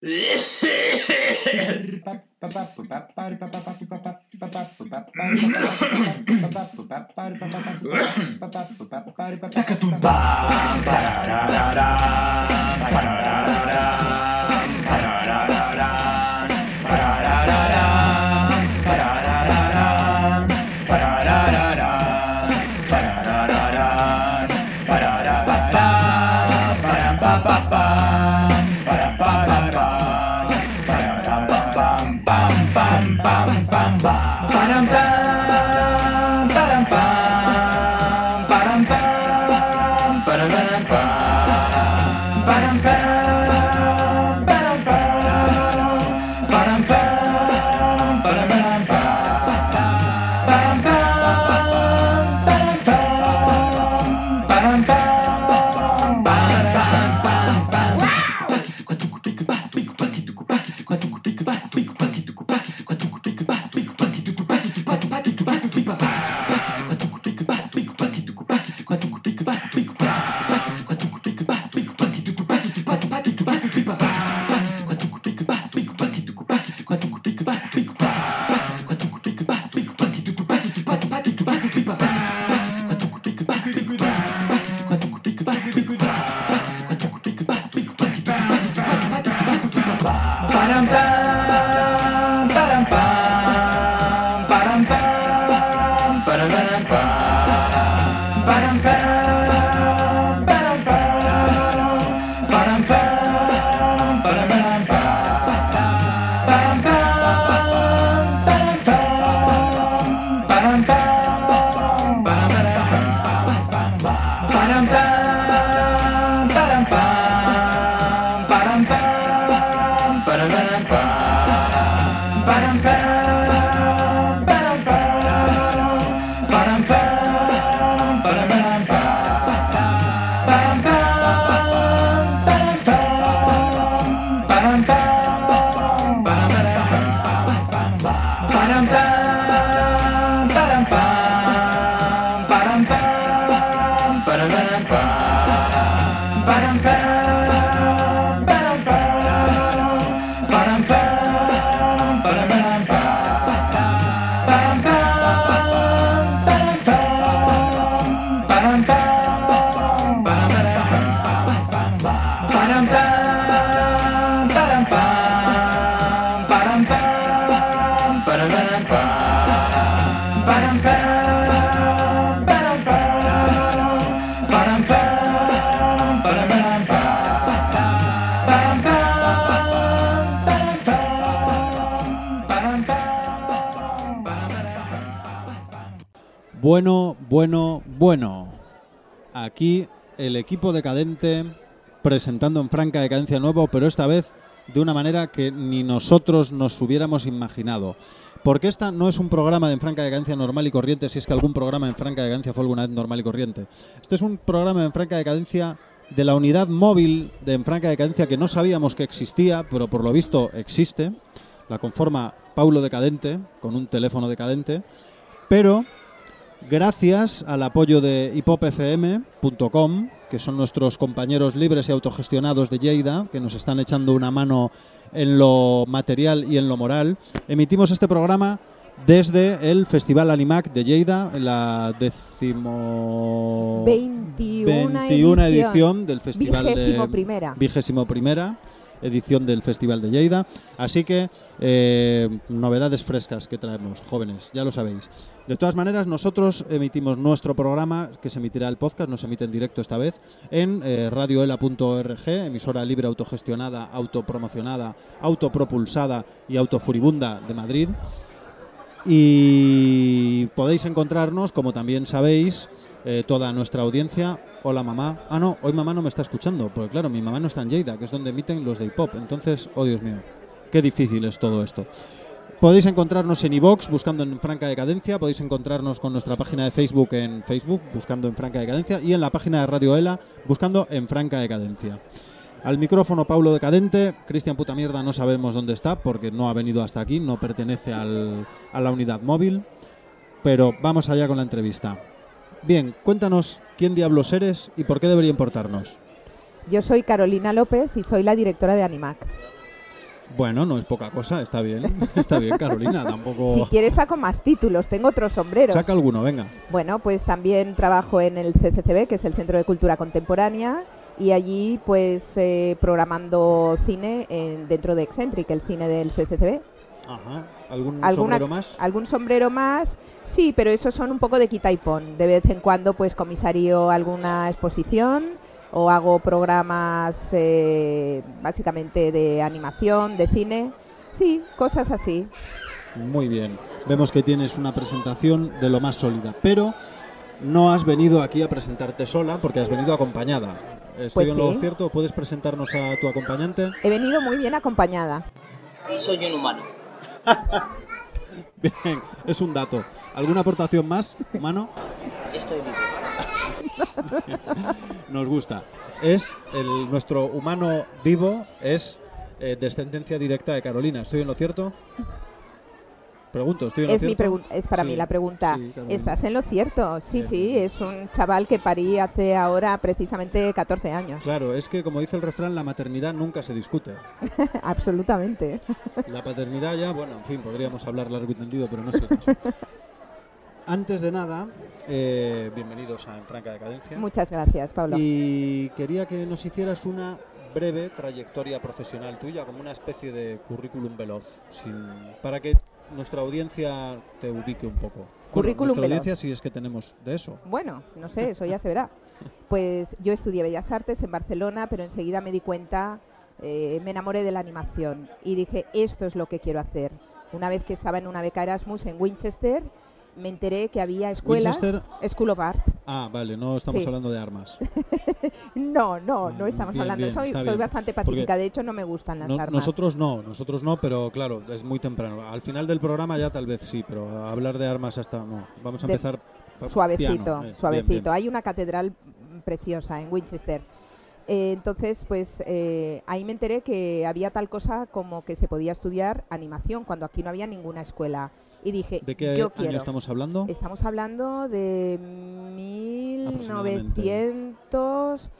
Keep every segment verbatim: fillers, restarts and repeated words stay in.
Bueno, bueno, bueno. Aquí el equipo decadente presentando en franca decadencia nuevo, pero esta vez de una manera que ni nosotros nos hubiéramos imaginado. Porque esta no es un programa de en franca decadencia normal y corriente, si es que algún programa en franca decadencia fue alguna vez normal y corriente. Este es un programa en franca decadencia de la unidad móvil de en franca decadencia que no sabíamos que existía, pero por lo visto existe. La conforma Paulo Decadente, con un teléfono decadente, pero gracias al apoyo de hipop f m punto com, que son nuestros compañeros libres y autogestionados de Lleida, que nos están echando una mano en lo material y en lo moral, emitimos este programa desde el Festival Animac de Lleida, en la décimo... veintiuna edición, edición del Festival vigésimo de... primera. vigésimo primera edición del Festival de Lleida. Así que eh, novedades frescas que traemos, jóvenes, ya lo sabéis. De todas maneras, nosotros emitimos nuestro programa, que se emitirá el podcast, no se emite en directo esta vez, en eh, radioela punto org, emisora libre, autogestionada, autopromocionada, autopropulsada y autofuribunda de Madrid. Y podéis encontrarnos, como también sabéis, eh, toda nuestra audiencia. Hola mamá. Ah, no, hoy mamá no me está escuchando, porque claro, mi mamá no está en Lleida, que es donde emiten los de hip-hop. Entonces, oh Dios mío, qué difícil es todo esto. Podéis encontrarnos en iVoox buscando en Franca Decadencia, podéis encontrarnos con nuestra página de Facebook en Facebook buscando en Franca Decadencia y en la página de Radio Ela buscando en Franca Decadencia. Al micrófono Paulo Decadente, Cristian puta mierda no sabemos dónde está porque no ha venido hasta aquí, no pertenece al, a la unidad móvil, pero vamos allá con la entrevista. Bien, cuéntanos quién diablos eres y por qué debería importarnos. Yo soy Carolina López y soy la directora de Animac. Bueno, no es poca cosa, está bien, está bien, Carolina, tampoco... Si quieres saco más títulos, tengo otros sombreros. Saca alguno, venga. Bueno, pues también trabajo en el C C C B, que es el Centro de Cultura Contemporánea, y allí pues eh, programando cine en, dentro de Eccentric, el cine del C C C B. Ajá. ¿Algún ¿Alguna, sombrero más? ¿Algún sombrero más? Sí, pero esos son un poco de quita y pon. De vez en cuando pues comisario alguna exposición o hago programas eh, básicamente de animación, de cine. Sí, cosas así. Muy bien. Vemos que tienes una presentación de lo más sólida, pero no has venido aquí a presentarte sola porque has venido acompañada. ¿Estoy Pues en sí. lo cierto? ¿Puedes presentarnos a tu acompañante? He venido muy bien acompañada. Soy un humano. Bien, es un dato. ¿Alguna aportación más, humano? Estoy vivo. Nos gusta. Es el, nuestro humano vivo es eh, descendencia directa de Carolina. ¿Estoy en lo cierto? Pregunto, ¿estoy en lo Es, mi cierto? pregun- es para Sí, mí la pregunta. sí, Carolina. ¿Estás en lo cierto? Sí, Bien, sí, bien. es un chaval que parí hace ahora precisamente catorce años. Claro, es que como dice el refrán, la maternidad nunca se discute. Absolutamente. La paternidad ya, bueno, en fin, podríamos hablar largo y tendido, pero no es el caso. Antes de nada, eh, bienvenidos a En Franca Decadencia. Muchas gracias, Pablo. Y quería que nos hicieras una breve trayectoria profesional tuya, como una especie de currículum veloz, sin, para que nuestra audiencia te ubique un poco. Currículum bueno, nuestra veloz. audiencia, si es que tenemos de eso. Bueno, no sé, eso ya se verá. Pues yo estudié Bellas Artes en Barcelona, pero enseguida me di cuenta, eh, me enamoré de la animación y dije, esto es lo que quiero hacer. Una vez que estaba en una beca Erasmus en Winchester, me enteré que había escuelas, Winchester. School of Art. Ah, vale, no estamos Sí. hablando de armas. No, no, no Mm, estamos bien, hablando. bien, soy está soy bien. bastante pacífica, de hecho no me gustan las No- armas. nosotros no, nosotros no, pero claro, es muy temprano. Al final del programa ya tal vez sí, pero hablar de armas hasta no. Vamos a De- empezar pa- Suavecito, piano. Eh, suavecito. bien, bien. Hay una catedral mm, preciosa en Winchester. Eh, entonces, pues eh, ahí me enteré que había tal cosa como que se podía estudiar animación cuando aquí no había ninguna escuela. Y dije, ¿De qué yo año quiero. estamos hablando? Estamos hablando de mil Aproximadamente. novecientos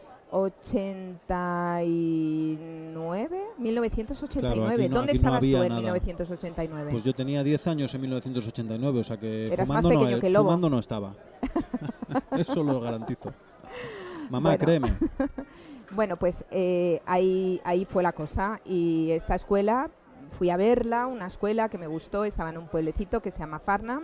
ochenta y nueve. mil novecientos ochenta y nueve. Claro, aquí no- ¿Dónde aquí no estabas tú había en nada. mil novecientos ochenta y nueve? Pues yo tenía diez años en mil novecientos ochenta y nueve, o sea que Eras más fumando, no, pequeño eh, que el lobo. fumando no estaba. Eso lo garantizo. Mamá, Bueno. créeme. Bueno, pues eh, ahí, ahí fue la cosa. Y esta escuela, fui a verla, una escuela que me gustó, estaba en un pueblecito que se llama Farnham.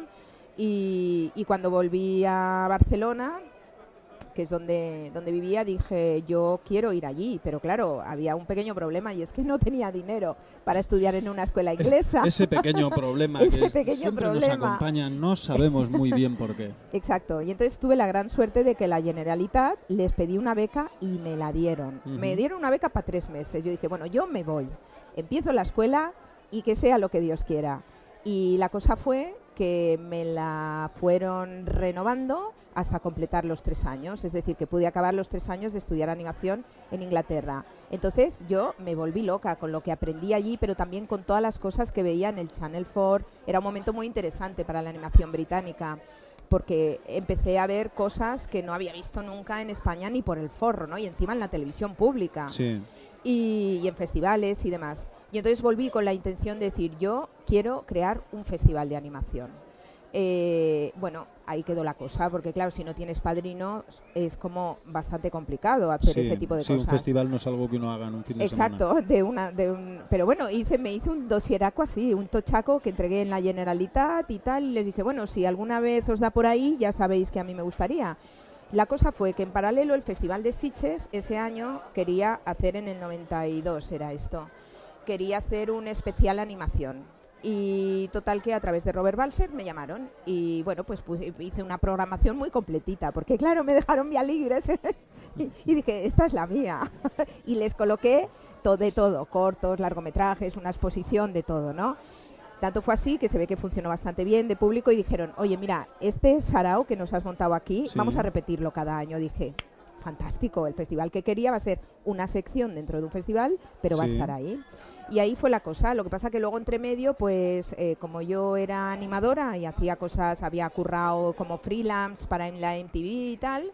Y, y cuando volví a Barcelona, que es donde, donde vivía, dije, yo quiero ir allí. Pero claro, había un pequeño problema y es que no tenía dinero para estudiar en una escuela inglesa. Ese pequeño problema Ese que pequeño siempre nos problema. acompaña, no sabemos muy bien por qué. Exacto, y entonces tuve la gran suerte de que la Generalitat les pedí una beca y me la dieron. Ujú. Me dieron una beca para tres meses. Yo dije, bueno, yo me voy, empiezo la escuela y que sea lo que Dios quiera. Y la cosa fue que me la fueron renovando hasta completar los tres años, es decir, que pude acabar los tres años de estudiar animación en Inglaterra. Entonces yo me volví loca con lo que aprendí allí, pero también con todas las cosas que veía en el Channel cuatro. Era un momento muy interesante para la animación británica, porque empecé a ver cosas que no había visto nunca en España ni por el forro, ¿no? Y encima en la televisión pública Sí. y, y en festivales y demás. Y entonces volví con la intención de decir, yo quiero crear un festival de animación. Eh, bueno, ahí quedó la cosa, porque claro, si no tienes padrinos es como bastante complicado hacer Sí, ese tipo de sí, cosas. un festival no es algo que uno haga en un fin de Exacto, semana. de una, de un, pero bueno, hice, me hice un dosieraco así, un tochaco que entregué en la Generalitat y tal, y les dije, bueno, si alguna vez os da por ahí, ya sabéis que a mí me gustaría. La cosa fue que en paralelo el Festival de Sitges ese año quería hacer, en el noventa y dos era esto, quería hacer un especial animación. Y total que a través de Robert Balser me llamaron y bueno, pues puse, hice una programación muy completita, porque claro, me dejaron vía libres y, y dije, esta es la mía. Y les coloqué todo de todo, cortos, largometrajes, una exposición de todo, ¿no? Tanto fue así que se ve que funcionó bastante bien de público y dijeron, oye, mira, este sarao que nos has montado aquí, Sí. vamos a repetirlo cada año. Dije, fantástico, el festival que quería va a ser una sección dentro de un festival, pero va a Sí. estar ahí. Y ahí fue la cosa. Lo que pasa que luego entre medio, pues eh, como yo era animadora y hacía cosas, había currado como freelance para en la M T V y tal,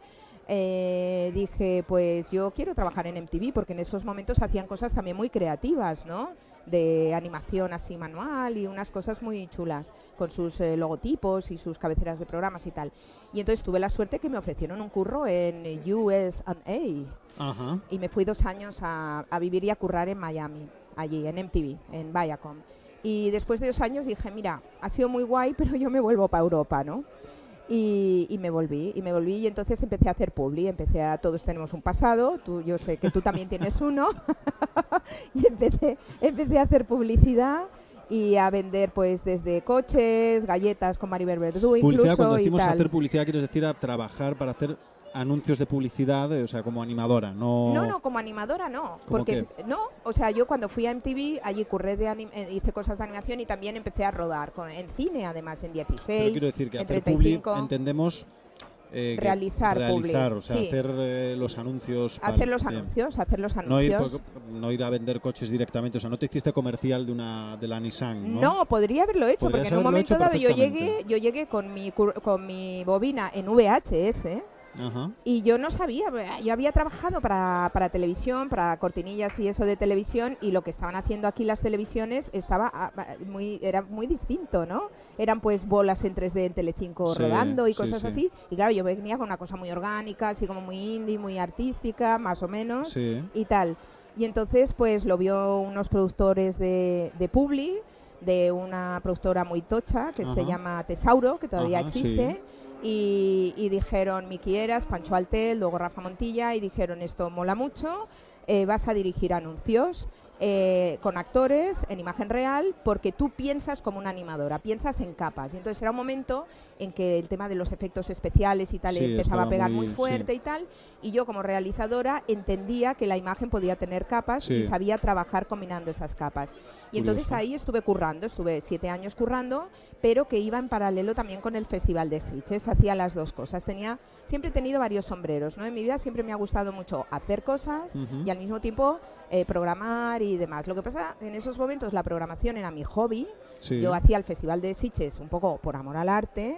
eh, dije, pues yo quiero trabajar en M T V, porque en esos momentos hacían cosas también muy creativas, ¿no? de animación así manual y unas cosas muy chulas, con sus eh, logotipos y sus cabeceras de programas y tal. Y entonces tuve la suerte que me ofrecieron un curro en U S A. Ajá. Y me fui dos años a, a vivir y a currar en Miami, allí, en M T V, en Viacom. Y después de dos años dije, mira, ha sido muy guay, pero yo me vuelvo para Europa, ¿no? Y, y me volví, y me volví y entonces empecé a hacer publi, empecé a, todos tenemos un pasado, tú, yo sé que tú también tienes uno, y empecé, empecé a hacer publicidad y a vender pues desde coches, galletas con Maribel Verdú Publicidad, incluso cuando y decimos tal. hacer publicidad, quieres decir a trabajar para hacer anuncios de publicidad, o sea, como animadora, no... No, no, como animadora no, ¿Cómo porque qué? no, o sea, yo cuando fui a M T V, allí curré de anim- eh, hice cosas de animación y también empecé a rodar con, en cine, además en Pero dieciséis, quiero decir que en hacer treinta y publi cinco. entendemos... eh, que Realizar realizar, publi, o sea, sí. hacer eh, los anuncios... Hacer vale, los bien. anuncios, hacer los No ir, anuncios. por- no ir a vender coches directamente, o sea, no te hiciste comercial de una de la Nissan, ¿no? No, podría haberlo hecho, Podrías porque en un haberlo momento hecho dado yo perfectamente. llegué, yo llegué con mi cur- con mi bobina en V H S. Ajá. Y yo no sabía, yo había trabajado para, para televisión, para cortinillas y eso de televisión, y lo que estaban haciendo aquí las televisiones estaba ah, muy, era muy distinto, ¿no? Eran pues bolas en tres D en Telecinco Sí, rodando y sí, cosas sí. así, y claro, yo venía con una cosa muy orgánica, así como muy indie, muy artística, más o menos, Sí. y tal. Y entonces pues lo vio unos productores de, de Publi, de una productora muy tocha que Ajá. se llama Tesauro, que todavía Ajá, existe. sí. Y, y dijeron Miki Eras, Pancho Altel, luego Rafa Montilla, y dijeron esto mola mucho, eh, vas a dirigir anuncios eh, con actores en imagen real, porque tú piensas como una animadora, piensas en capas. Y entonces era un momento en que el tema de los efectos especiales y tal Sí, empezaba a estaba pegar muy- muy fuerte sí. y tal, y yo como realizadora entendía que la imagen podía tener capas Sí. y sabía trabajar combinando esas capas. Y entonces Curioso. ahí estuve currando, estuve siete años currando, pero que iba en paralelo también con el Festival de Sitges, hacía las dos cosas. Tenía, siempre he tenido varios sombreros, ¿no? En mi vida siempre me ha gustado mucho hacer cosas Ujú. y al mismo tiempo eh, programar y demás. Lo que pasa, en esos momentos la programación era mi hobby. Sí. Yo hacía el Festival de Sitges un poco por amor al arte.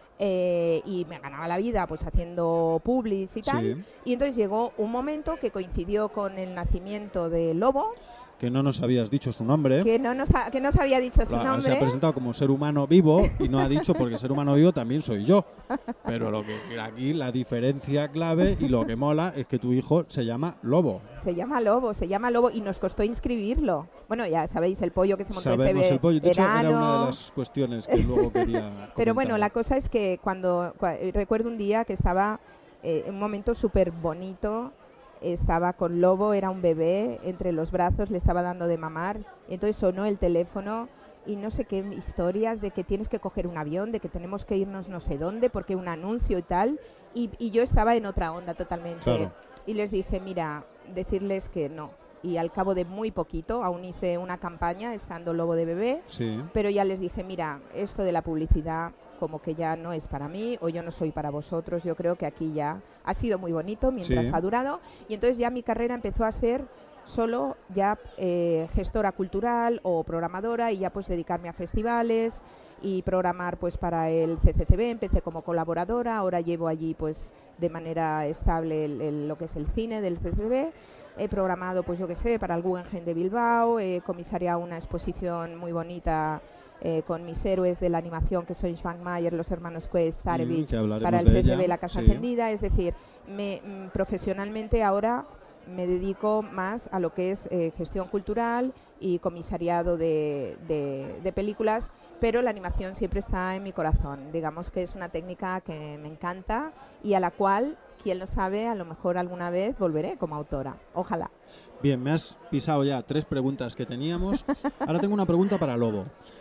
Eh, y me ganaba la vida pues haciendo publis y tal. Sí. Y entonces llegó un momento que coincidió con el nacimiento de Lobo, Que no nos habías dicho su nombre. que no nos, ha- que no se había dicho su Lo ha- Se nombre. ha presentado como ser humano vivo y no ha dicho porque ser humano vivo también soy yo. Pero lo que aquí la diferencia clave y lo que mola es que tu hijo se llama Lobo. Se llama Lobo, se llama Lobo y nos costó inscribirlo. Bueno, ya sabéis el pollo que se montó Sabemos este el pollo. De hecho, verano. era una de las cuestiones que luego quería Pero bueno, comentar. la cosa es que cuando cua- eh, recuerdo un día que estaba eh, en un momento súper bonito, estaba con Lobo, era un bebé entre los brazos, le estaba dando de mamar, y entonces sonó el teléfono y no sé qué historias de que tienes que coger un avión, de que tenemos que irnos no sé dónde porque un anuncio y tal, y, y yo estaba en otra onda totalmente. Claro. Y les dije, mira, decirles que no. Y al cabo de muy poquito, aún hice una campaña estando Lobo de bebé, Sí. pero ya les dije, mira, esto de la publicidad como que ya no es para mí o yo no soy para vosotros. Yo creo que aquí ya ha sido muy bonito mientras Sí. ha durado y entonces ya mi carrera empezó a ser solo ya eh, gestora cultural o programadora y ya pues dedicarme a festivales y programar pues para el C C C B. Empecé como colaboradora, ahora llevo allí pues de manera estable el- el- lo que es el cine del C C C B. He programado pues yo qué sé para el Guggenheim de Bilbao, he comisariado una exposición muy bonita eh, con mis héroes de la animación que son Schwankmajer, los hermanos Quest, Mm, Zarevich, que hablaremos para el de C C B ella, La Casa sí. Encendida. Es decir, me, mm, profesionalmente ahora me dedico más a lo que es eh, gestión cultural y comisariado de, de- de películas, pero la animación siempre está en mi corazón. Digamos que es una técnica que me encanta y a la cual, quién lo sabe, a lo mejor alguna vez volveré como autora. Ojalá. Bien, me has pisado ya tres preguntas que teníamos. Ahora tengo una pregunta para Lobo.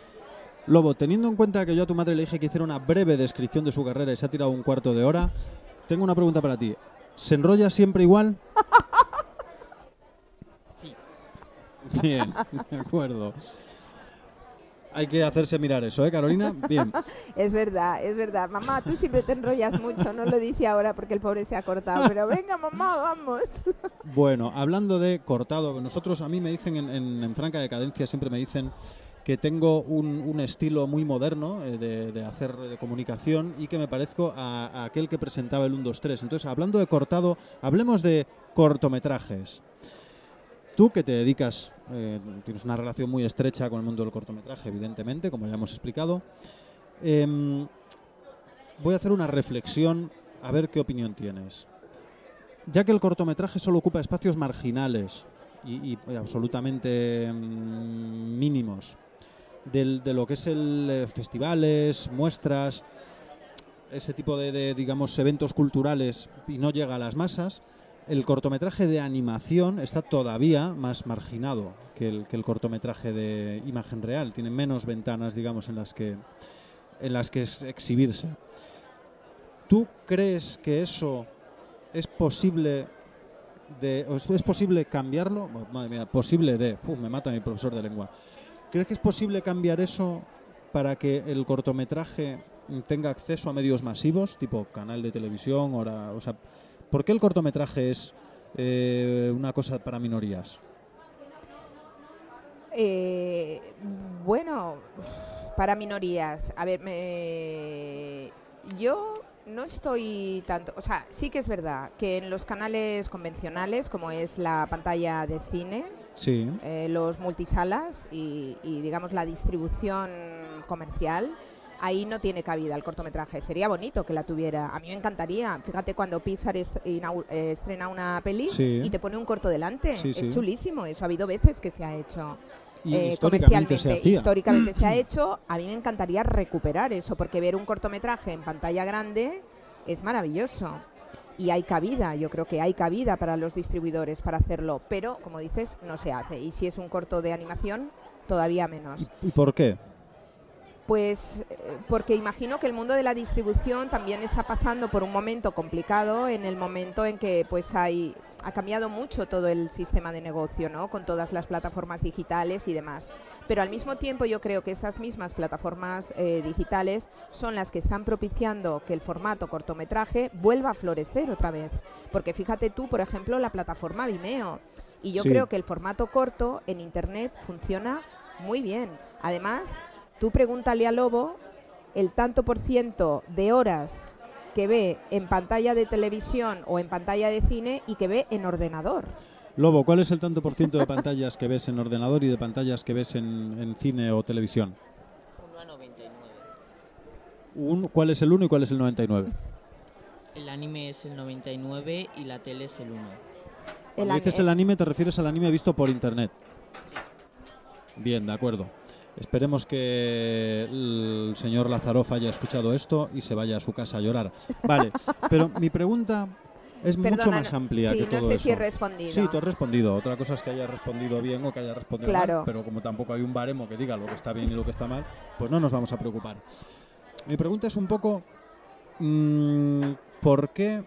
Lobo, teniendo en cuenta que yo a tu madre le dije que hiciera una breve descripción de su carrera y se ha tirado un cuarto de hora, tengo una pregunta para ti. ¿Se enrolla siempre igual? Sí. Bien, de acuerdo. Hay que hacerse mirar eso, ¿eh, Carolina? Bien. Es verdad, es verdad. Mamá, tú siempre te enrollas mucho. No lo dice ahora porque el pobre se ha cortado. Pero venga, mamá, vamos. Bueno, hablando de cortado, nosotros a mí me dicen en, en, en Franca Decadencia, siempre me dicen que tengo un, un estilo muy moderno eh, de, de hacer de comunicación y que me parezco a, a aquel que presentaba el uno dos tres. Entonces, hablando de cortado, hablemos de cortometrajes. Tú que te dedicas, eh, tienes una relación muy estrecha con el mundo del cortometraje, evidentemente, como ya hemos explicado. Eh, voy a hacer una reflexión, a ver qué opinión tienes. Ya que el cortometraje solo ocupa espacios marginales y, y, y absolutamente mmm, mínimos del, de lo que es el eh, festivales, muestras, ese tipo de, de, digamos, eventos culturales, y no llega a las masas, el cortometraje de animación está todavía más marginado que el, que el cortometraje de imagen real. Tiene menos ventanas, digamos, en las que, en las que es exhibirse. ¿Tú crees que eso es posible de, o es, es posible cambiarlo? Madre mía, posible de... Uf, me mata mi profesor de lengua. ¿Crees que es posible cambiar eso para que el cortometraje tenga acceso a medios masivos, tipo canal de televisión? Hora, o sea, ¿por qué el cortometraje es eh, una cosa para minorías? Eh, bueno, para minorías. A ver, me, yo no estoy tanto... O sea, sí que es verdad que en los canales convencionales, como es la pantalla de cine, sí. eh, los multisalas y, y, digamos, la distribución comercial, ahí no tiene cabida el cortometraje. Sería bonito que la tuviera. A mí me encantaría. Fíjate cuando Pixar es, inaug- eh, estrena una peli sí. y te pone un corto delante. Sí, es sí. chulísimo. Eso ha habido veces que se ha hecho. Y eh, históricamente comercialmente. se hacía. Históricamente se ha hecho. A mí me encantaría recuperar eso, porque ver un cortometraje en pantalla grande es maravilloso. Y hay cabida, yo creo que hay cabida para los distribuidores para hacerlo. Pero, como dices, no se hace. Y si es un corto de animación, todavía menos. ¿Y por qué? Pues eh, porque imagino que el mundo de la distribución también está pasando por un momento complicado, en el momento en que pues hay ha cambiado mucho todo el sistema de negocio, ¿no? Con todas las plataformas digitales y demás. Pero al mismo tiempo yo creo que esas mismas plataformas eh, digitales son las que están propiciando que el formato cortometraje vuelva a florecer otra vez. Porque fíjate tú, por ejemplo, la plataforma Vimeo. Y yo sí. creo que el formato corto en Internet funciona muy bien. Además, tú pregúntale a Lobo el tanto por ciento de horas que ve en pantalla de televisión o en pantalla de cine y que ve en ordenador. Lobo, ¿cuál es el tanto por ciento de pantallas que ves en ordenador y de pantallas que ves en, en cine o televisión? uno a noventa y nueve. Un, ¿Cuál es el uno y cuál es el noventa y nueve? El anime es el noventa y nueve y la tele es el uno. Cuando El dices an- el anime, te refieres al anime visto por internet. Sí. Bien, de acuerdo. Esperemos que el señor Lazaroff haya escuchado esto y se vaya a su casa a llorar. Vale, pero mi pregunta es Perdona, mucho más no- amplia sí, que todo no sé eso. si he respondido. Sí, tú has respondido. Otra cosa es que haya respondido bien o que haya respondido Claro. mal, pero como tampoco hay un baremo que diga lo que está bien y lo que está mal, pues no nos vamos a preocupar. Mi pregunta es un poco mmm, ¿por qué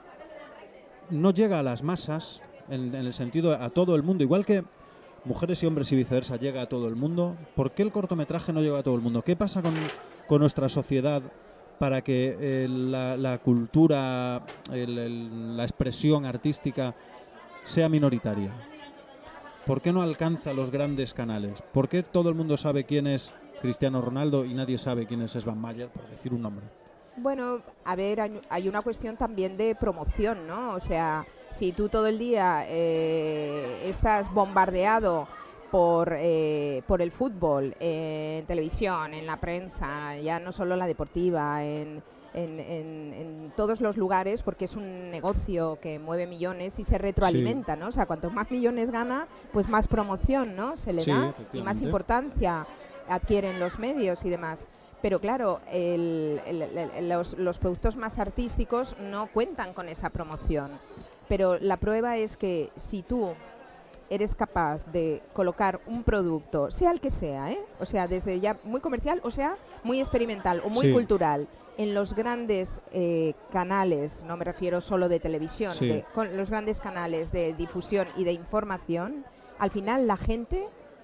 no llega a las masas, en, en el sentido a todo el mundo, igual que mujeres y hombres y viceversa llega a todo el mundo? ¿Por qué el cortometraje no llega a todo el mundo? ¿Qué pasa con, con nuestra sociedad para que eh, la, la cultura, el, el, la expresión artística sea minoritaria? ¿Por qué no alcanza los grandes canales? ¿Por qué todo el mundo sabe quién es Cristiano Ronaldo y nadie sabe quién es Svan Mayer, por decir un nombre? Bueno, a ver, hay, hay una cuestión también de promoción, ¿no? O sea, si tú todo el día eh, estás bombardeado por, eh, por el fútbol, eh, en televisión, en la prensa, ya no solo la deportiva, en, en, en, en todos los lugares, porque es un negocio que mueve millones y se retroalimenta, sí. ¿no? O sea, cuanto más millones gana, pues más promoción, ¿no? Se le sí, da y más importancia adquieren los medios y demás. Pero claro, el, el, el, los, los productos más artísticos no cuentan con esa promoción. Pero la prueba es que si tú eres capaz de colocar un producto, sea el que sea, ¿eh? O sea, desde ya muy comercial, o sea, muy experimental o muy sí. cultural, en los grandes eh, canales, no me refiero solo de televisión, sí. de, con los grandes canales de difusión y de información, al final la gente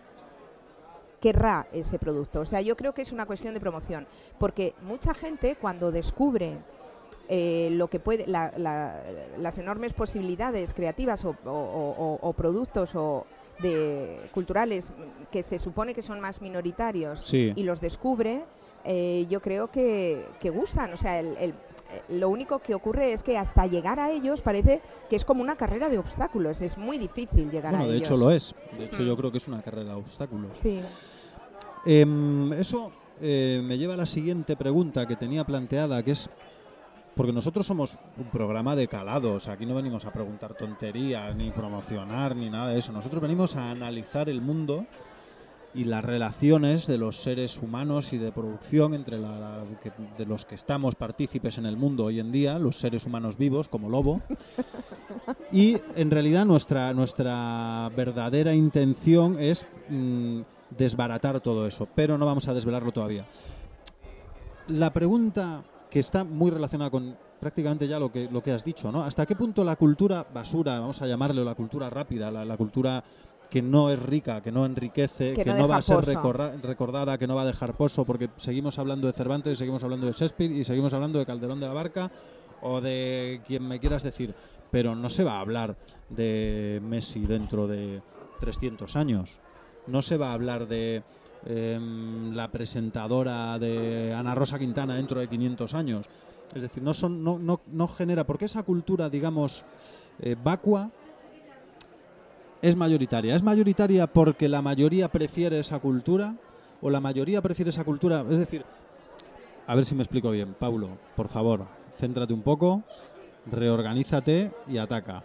querrá ese producto. O sea, yo creo que es una cuestión de promoción, porque mucha gente cuando descubre eh, lo que puede, la, la, las enormes posibilidades creativas o, o, o, o productos o de culturales que se supone que son más minoritarios sí. y los descubre, eh, yo creo que, que gustan. O sea, el, el, lo único que ocurre es que hasta llegar a ellos parece que es como una carrera de obstáculos, es muy difícil llegar bueno, a de ellos. hecho lo es, de hecho Mm. yo creo que es una carrera de obstáculos. Sí. Eh, eso eh, me lleva a la siguiente pregunta que tenía planteada, que es, porque nosotros somos un programa de calado, o sea, aquí no venimos a preguntar tonterías, ni promocionar, ni nada de eso. Nosotros venimos a analizar el mundo y las relaciones de los seres humanos y de producción entre la, la- que- de los que estamos partícipes en el mundo hoy en día, los seres humanos vivos, como Lobo. Y en realidad nuestra, nuestra verdadera intención es mm, desbaratar todo eso, pero no vamos a desvelarlo todavía. La pregunta que está muy relacionada con prácticamente ya lo que, lo que has dicho, ¿no? ¿Hasta qué punto la cultura basura, vamos a llamarle, o la cultura rápida, la, la cultura que no es rica, que no enriquece, Que que, no no, deja va a ser pozo. recorra- recordada, que no va a dejar pozo, porque seguimos hablando de Cervantes, y seguimos hablando de Shakespeare y seguimos hablando de Calderón de la Barca o de quien me quieras decir, pero no se va a hablar de Messi dentro de trescientos años, no se va a hablar de em, la presentadora de Ana Rosa Quintana dentro de quinientos años. Es decir, no son no, no, no genera, porque esa cultura, digamos, eh, vacua, es mayoritaria. ¿Es mayoritaria porque la mayoría prefiere esa cultura? ¿O la mayoría prefiere esa cultura? Es decir, a ver si me explico bien. Paulo, por favor, céntrate un poco, reorganízate y ataca.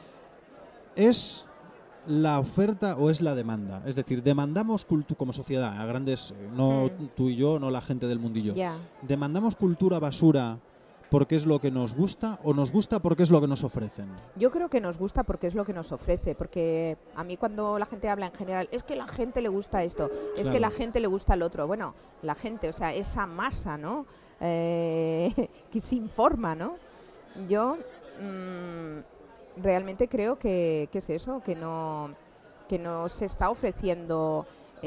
¿Es la oferta o es la demanda? Es decir, demandamos cultura como sociedad, a grandes, eh, no Mm. tú y yo, no la gente del mundillo. Ya. ¿Demandamos cultura basura porque es lo que nos gusta o nos gusta porque es lo que nos ofrecen? Yo creo que nos gusta porque es lo que nos ofrece, porque a mí cuando la gente habla en general, es que la gente le gusta esto, es Claro. que la gente le gusta el otro. Bueno, la gente, o sea, esa masa, ¿no? Eh, que se informa, ¿no? Yo mm, realmente creo que, que es eso, que no, que no se está ofreciendo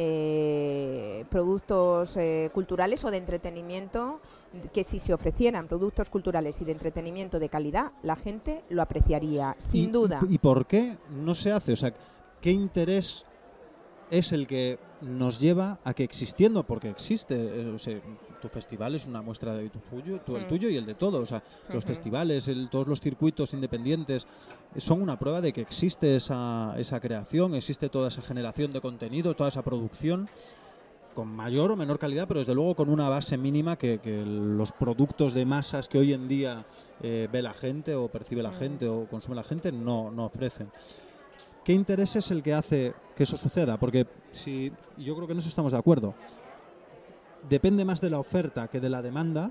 eh, productos eh, culturales o de entretenimiento, que si se ofrecieran productos culturales y de entretenimiento de calidad, la gente lo apreciaría, sin ¿Y, duda. y, ¿Y por qué no se hace? O sea, ¿qué interés es el que nos lleva a que existiendo, porque existe, eh, o sea, tu festival es una muestra de tu tuyo, tu, el Mm. tuyo y el de todos, o sea, los Ujú. festivales, el- todos los circuitos independientes eh, son una prueba de que existe esa, esa creación, existe toda esa generación de contenido, toda esa producción con mayor o menor calidad, pero desde luego con una base mínima que, que los productos de masas que hoy en día eh, ve la gente o percibe la Mm. gente o consume la gente no, no ofrecen. ¿Qué interés es el que hace que eso suceda? Porque si yo creo que en eso estamos de acuerdo. Depende más de la oferta que de la demanda.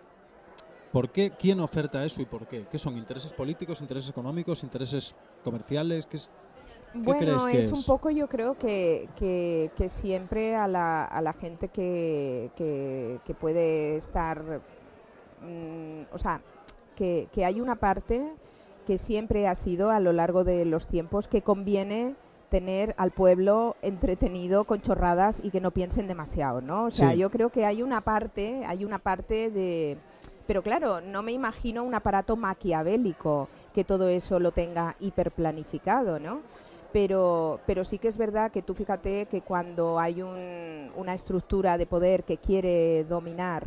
¿Por qué? ¿Quién oferta eso y por qué? ¿Qué son? ¿Intereses políticos, intereses económicos, intereses comerciales? ¿Qué es? Bueno, crees que es, es? un poco, yo creo que, que, que siempre a la, a la gente que, que, que puede estar, mm, o sea, que, que hay una parte que siempre ha sido a lo largo de los tiempos que conviene tener al pueblo entretenido con chorradas y que no piensen demasiado, ¿no? O sea, Sí. yo creo que hay una parte, hay una parte de... Pero claro, no me imagino un aparato maquiavélico que todo eso lo tenga hiperplanificado, ¿no? Pero, pero sí que es verdad que tú fíjate que cuando hay un- una estructura de poder que quiere dominar,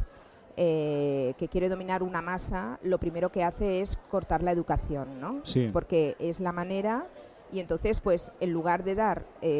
eh, que quiere dominar una masa, lo primero que hace es cortar la educación, ¿no? Sí. Porque es la manera, y entonces, pues, en lugar de dar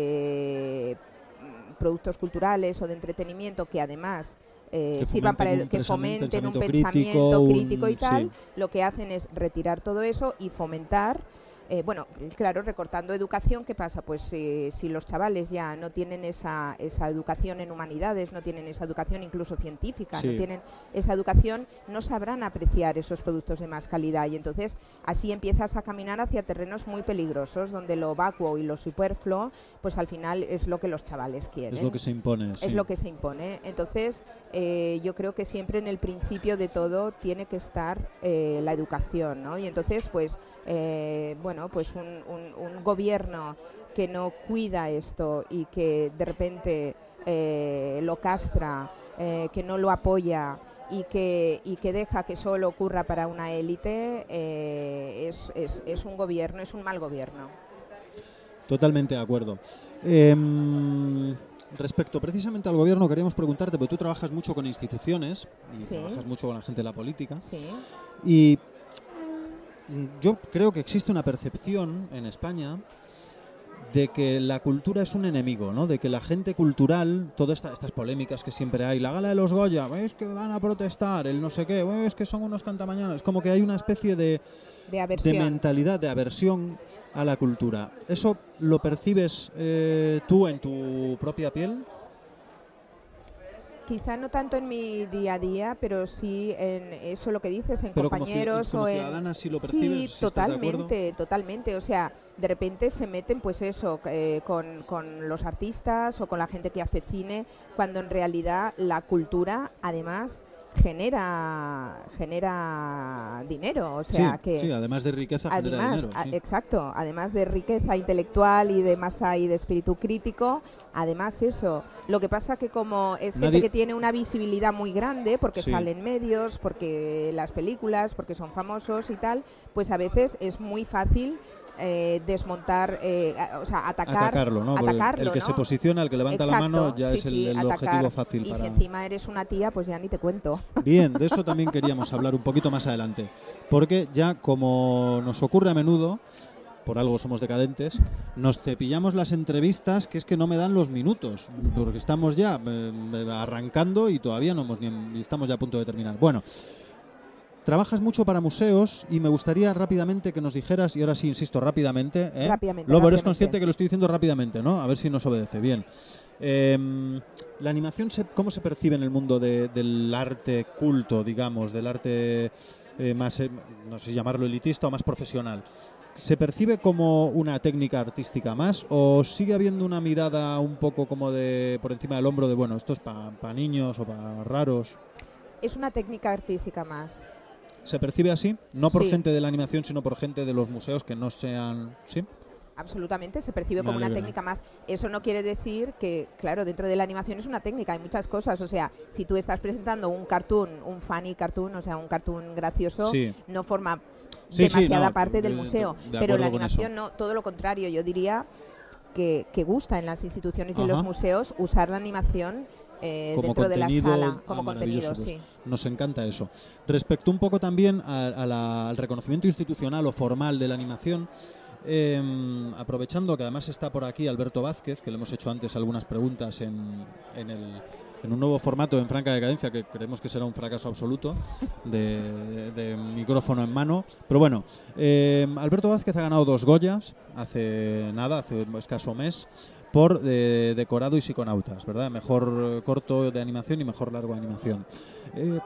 eh, productos culturales o de entretenimiento que además eh, Que sirvan para fomenten edu- un que pensami- fomenten un pensamiento pensamiento crítico, crítico, un- y tal, sí. lo que hacen es retirar todo eso y fomentar, eh, bueno, claro, recortando educación. ¿Qué pasa? Pues eh, si los chavales ya no tienen esa, esa educación en humanidades, no tienen esa educación incluso científica, Sí. no tienen esa educación, no sabrán apreciar esos productos de más calidad, y entonces así empiezas a caminar hacia terrenos muy peligrosos, donde lo vacuo y lo superfluo, pues al final es lo que los chavales quieren. Es lo que se impone. Es sí. lo que se impone. Entonces, eh, yo creo que siempre en el principio de todo tiene que estar eh, la educación, ¿no? Y entonces, pues, eh, bueno, pues un, un- un gobierno que no cuida esto y que de repente eh, lo castra, eh, que no lo apoya y que, y que deja que solo ocurra para una élite, eh, es, es- es un gobierno, es un mal gobierno. Totalmente de acuerdo. Em, respecto precisamente al gobierno, queríamos preguntarte, porque tú trabajas mucho con instituciones y Sí. trabajas mucho con la gente de la política. Sí. Y yo creo que existe una percepción en España de que la cultura es un enemigo, ¿no? De que la gente cultural, todas esta, estas polémicas que siempre hay, la gala de los Goya, es que van a protestar, el no sé qué, es que son unos cantamañanas, como que hay una especie de, De aversión. de mentalidad, de aversión a la cultura. ¿Eso lo percibes eh, tú en tu propia piel? Quizá no tanto en mi día a día, pero sí en eso lo que dices, en Pero como ci- compañeros como o en... ciudadana sí lo percibes, Sí, ¿sí estás de acuerdo? totalmente, totalmente. O sea, de repente se meten pues eso, eh, con, con los artistas o con la gente que hace cine, cuando en realidad la cultura además genera genera dinero, o sea sí, que sí, además de riqueza genera además, dinero. a- Sí. exacto, además de riqueza intelectual y de masa y de espíritu crítico, además eso. Lo que pasa que como es gente Nadie- que tiene una visibilidad muy grande, porque Sí. salen medios, porque las películas, porque son famosos y tal, pues a veces es muy fácil eh, desmontar, eh, a- o sea, atacar, Atacarlo, ¿no? Porque atacarlo, el que ¿no? se posiciona, el que levanta Exacto, la mano, ya sí, es el, sí, el atacar. objetivo fácil Y para... si encima eres una tía, pues ya ni te cuento. Bien, de eso también queríamos hablar un poquito más adelante, porque ya como nos ocurre a menudo, por algo somos decadentes, nos cepillamos las entrevistas, que es que no me dan los minutos, porque estamos ya eh, arrancando y todavía no hemos ni, estamos ya a punto de terminar. Bueno, trabajas mucho para museos y me gustaría rápidamente que nos dijeras, y ahora sí insisto rápidamente, ¿eh? Rápidamente, Lobo, eres rápidamente. consciente que lo estoy diciendo rápidamente, ¿no? A ver si nos obedece. Bien. Eh, la animación, se, ¿cómo se percibe en el mundo de- del arte culto, digamos, del arte eh, más, eh, no sé si llamarlo elitista o más profesional? ¿Se percibe como una técnica artística más o sigue habiendo una mirada un poco como de por encima del hombro de, bueno, esto es para niños o para raros? Es una técnica artística más. ¿Se percibe así? No por Sí. gente de la animación, sino por gente de los museos que no sean... ¿Sí? Absolutamente, se percibe Me como una alegra. técnica más. Eso no quiere decir que, claro, dentro de la animación es una técnica, hay muchas cosas. O sea, si tú estás presentando un cartoon, un funny cartoon, o sea, un cartoon gracioso, Sí. no forma Sí, sí, demasiada no, parte del de- museo. de Pero la acuerdo con animación eso. no, todo lo contrario. Yo diría que, que gusta en las instituciones y en Ajá. los museos usar la animación eh, Como dentro de la contenido, sala, ah, como maravilloso, contenido, pues. sí. Nos encanta eso. Respecto un poco también a- a la- al reconocimiento institucional o formal de la animación, eh, aprovechando que además está por aquí Alberto Vázquez, que le hemos hecho antes algunas preguntas en, en, el, en un nuevo formato en franca decadencia, que creemos que será un fracaso absoluto, de, de- de micrófono en mano. Pero bueno, eh, Alberto Vázquez ha ganado dos Goyas hace nada, hace un escaso mes, por eh, Decorado y Psiconautas, ¿verdad? Mejor eh, corto de animación y mejor largo de animación. Eh,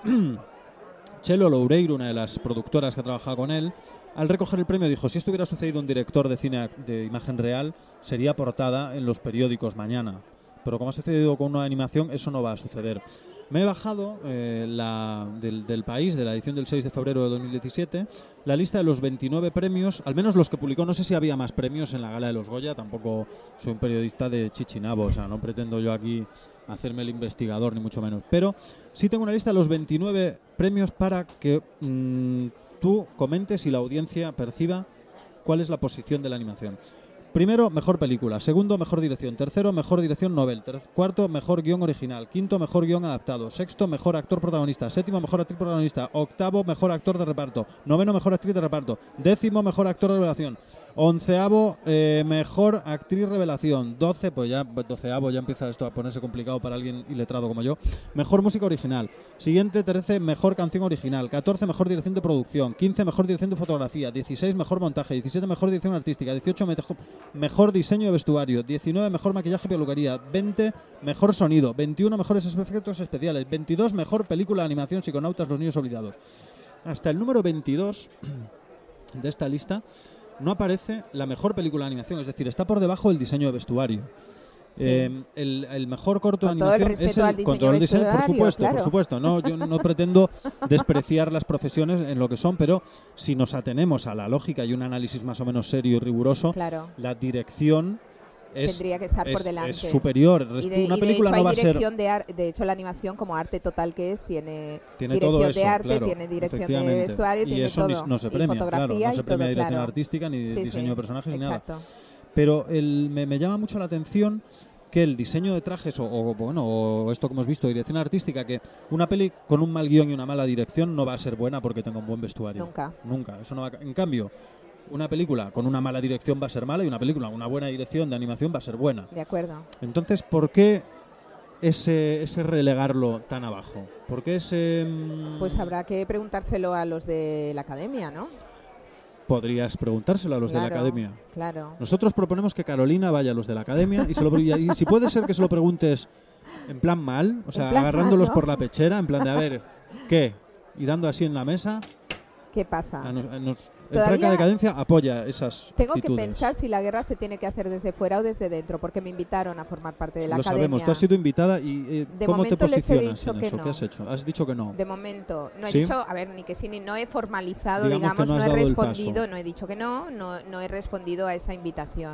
Chelo Loureiro, una de las productoras que ha trabajado con él, al recoger el premio dijo, si esto hubiera sucedido un director de cine ac- de imagen real, sería portada en los periódicos mañana. Pero como ha sucedido con una animación, eso no va a suceder. Me he bajado eh, la, del, del País, de la edición del seis de febrero de dos mil diecisiete, la lista de los veintinueve premios, al menos los que publicó. No sé si había más premios en la gala de los Goya, tampoco soy un periodista de chichinabo, o sea, no pretendo yo aquí hacerme el investigador, ni mucho menos. Pero sí tengo una lista de los veintinueve premios para que mmm, tú comentes y la audiencia perciba cuál es la posición de la animación. Primero, mejor película. Segundo, mejor dirección. Tercero, mejor dirección novel. Ter- cuarto, mejor guión original. Quinto, mejor guión adaptado. Sexto, mejor actor protagonista. Séptimo, mejor actriz protagonista. Octavo, mejor actor de reparto. Noveno, mejor actriz de reparto. Décimo, mejor actor de revelación. Onceavo, eh, mejor actriz revelación. Doce, pues ya, doceavo ya empieza esto a ponerse complicado para alguien iletrado como yo. Mejor música original. Siguiente, trece, mejor canción original. Catorce, mejor dirección de producción. Quince, mejor dirección de fotografía. Dieciséis, mejor montaje. Diecisiete, mejor dirección artística. Dieciocho, mejor, mejor diseño de vestuario. Diecinueve, mejor maquillaje y peluquería. Veinte, mejor sonido. Veintiuno, mejores efectos especiales. Veintidós, mejor película de animación Psiconautas, los niños olvidados. Hasta el número veintidós de esta lista no aparece la mejor película de animación, es decir, está por debajo del diseño de vestuario. Sí. Eh, el, el mejor corto Con de todo el animación es respeto el al diseño con todo el diseño, por vestuario, supuesto, claro. por supuesto. No, yo no pretendo despreciar las profesiones en lo que son, pero si nos atenemos a la lógica y un análisis más o menos serio y riguroso, Claro. la dirección es, Tendría que estar por es- delante. es superior. Y de, Una y de película hecho no va a hay ser dirección de arte, de hecho la animación como arte total que es, tiene, tiene dirección todo eso, de arte, claro, tiene dirección de efectivamente. vestuario, y tiene eso ni- todo. no se Y premia, fotografía claro, no y se premia todo, dirección claro. artística ni Sí, diseño sí, de personajes ni nada. exacto. Pero el, me, me llama mucho la atención que el diseño de trajes o, o, bueno, o esto que hemos visto, dirección artística, que una peli con un mal guión y una mala dirección no va a ser buena porque tenga un buen vestuario. Nunca. Nunca. Eso no va a, en cambio, una película con una mala dirección va a ser mala y una película con una buena dirección de animación va a ser buena. De acuerdo. Entonces, ¿por qué ese, ese relegarlo tan abajo? ¿Por qué ese...? Mmm... Pues habrá que preguntárselo a los de la academia, ¿no? Podrías preguntárselo a los claro, de la academia. Claro. Nosotros proponemos que Carolina vaya a los de la academia y, se lo, y si puede ser que se lo preguntes en plan mal, o sea, agarrándolos mal, ¿no? por la pechera, en plan de a ver, ¿qué? Y dando así en la mesa. ¿Qué pasa? A nos, a nos, en franca decadencia apoya esas Tengo actitudes. que pensar si la guerra se tiene que hacer desde fuera o desde dentro, porque me invitaron a formar parte de la Lo academia. Lo sabemos, tú has sido invitada y eh, de ¿cómo te posicionas les he dicho en que eso? No. ¿Qué has hecho? Has dicho que no. De momento, no he ¿Sí? dicho, a ver, ni que sí, ni no he formalizado, digamos, digamos, no, no has he dado respondido, no he dicho que no, no, no he respondido a esa invitación.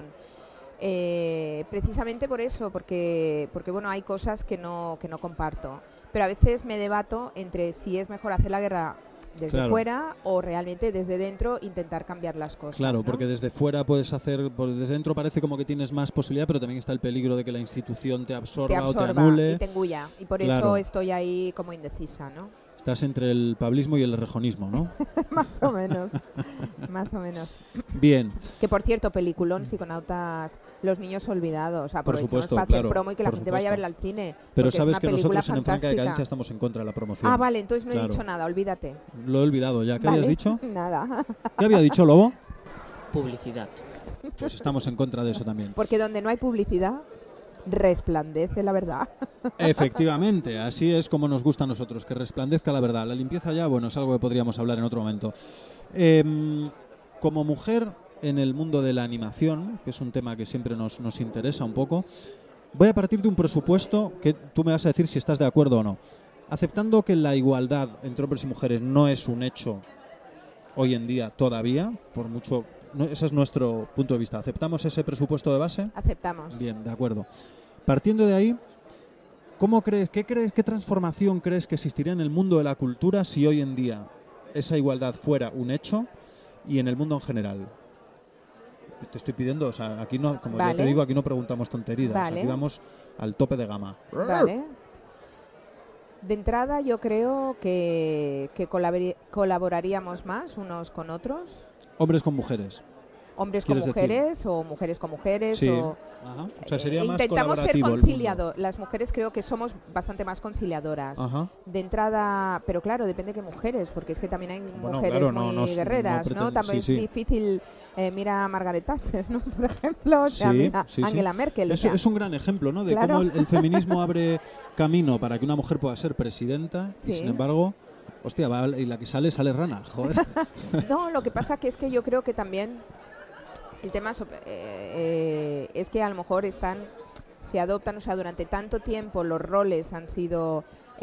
Eh, precisamente por eso, porque, porque bueno, hay cosas que no, que no comparto, pero a veces me debato entre si es mejor hacer la guerra desde claro. fuera o realmente desde dentro intentar cambiar las cosas. Claro, ¿no? porque desde fuera puedes hacer, desde dentro parece como que tienes más posibilidad, pero también está el peligro de que la institución te absorba, te absorba o te anule. Y te engulla, y por claro. eso estoy ahí como indecisa, ¿no? Estás entre el pablismo y el rejonismo, ¿no? Más o menos, más o menos. Bien. Que por cierto, peliculón, Psiconautas, Los niños olvidados, aprovechamos por supuesto, para hacer claro, promo y que la gente supuesto. vaya a verla al cine. Pero sabes es una que nosotros fantástica. en Franca Decadencia estamos en contra de la promoción. Ah, vale, entonces no claro. he dicho nada, olvídate. Lo he olvidado ya. ¿Qué ¿Vale? habías dicho? Nada. ¿Qué había dicho, Lobo? Publicidad. Pues estamos en contra de eso también. Porque donde no hay publicidad, resplandece la verdad. Efectivamente, así es como nos gusta a nosotros, que resplandezca la verdad. La limpieza ya, bueno, es algo que podríamos hablar en otro momento. Eh, como mujer en el mundo de la animación, que es un tema que siempre nos, nos interesa un poco, voy a partir de un presupuesto que tú me vas a decir si estás de acuerdo o no. Aceptando que la igualdad entre hombres y mujeres no es un hecho hoy en día todavía, por mucho... No, ese es nuestro punto de vista. ¿Aceptamos ese presupuesto de base? Aceptamos. Bien, de acuerdo. Partiendo de ahí, ¿cómo crees, qué crees, qué transformación crees que existiría en el mundo de la cultura si hoy en día esa igualdad fuera un hecho y en el mundo en general? Te estoy pidiendo, o sea, aquí no, como vale. ya te digo, aquí no preguntamos tonterías, vale. aquí vamos al tope de gama. Vale. De entrada yo creo que, que colabor- colaboraríamos más unos con otros. Hombres con mujeres. Hombres con mujeres decir? o mujeres con mujeres. Sí. O, Ajá. O sea, sería eh, más intentamos ser colaborativo el conciliadoras. Las mujeres creo que somos bastante más conciliadoras. Ajá. De entrada, pero claro, depende de qué mujeres, porque es que también hay bueno, mujeres claro, muy no, no, guerreras, ¿no? ¿no? También sí, es sí. difícil. Eh, mira a Margaret Thatcher, ¿no? Por ejemplo, o sea, sí, mira sí, Angela sí. Merkel. O Es, sea, es un gran ejemplo, ¿no? De claro. cómo el, el feminismo abre camino para que una mujer pueda ser presidenta Sí. y, sin embargo, hostia, va, y la que sale, sale rana, joder. No, lo que pasa que es que yo creo que también el tema so- eh, eh, es que a lo mejor están, se adoptan, o sea, durante tanto tiempo los roles han sido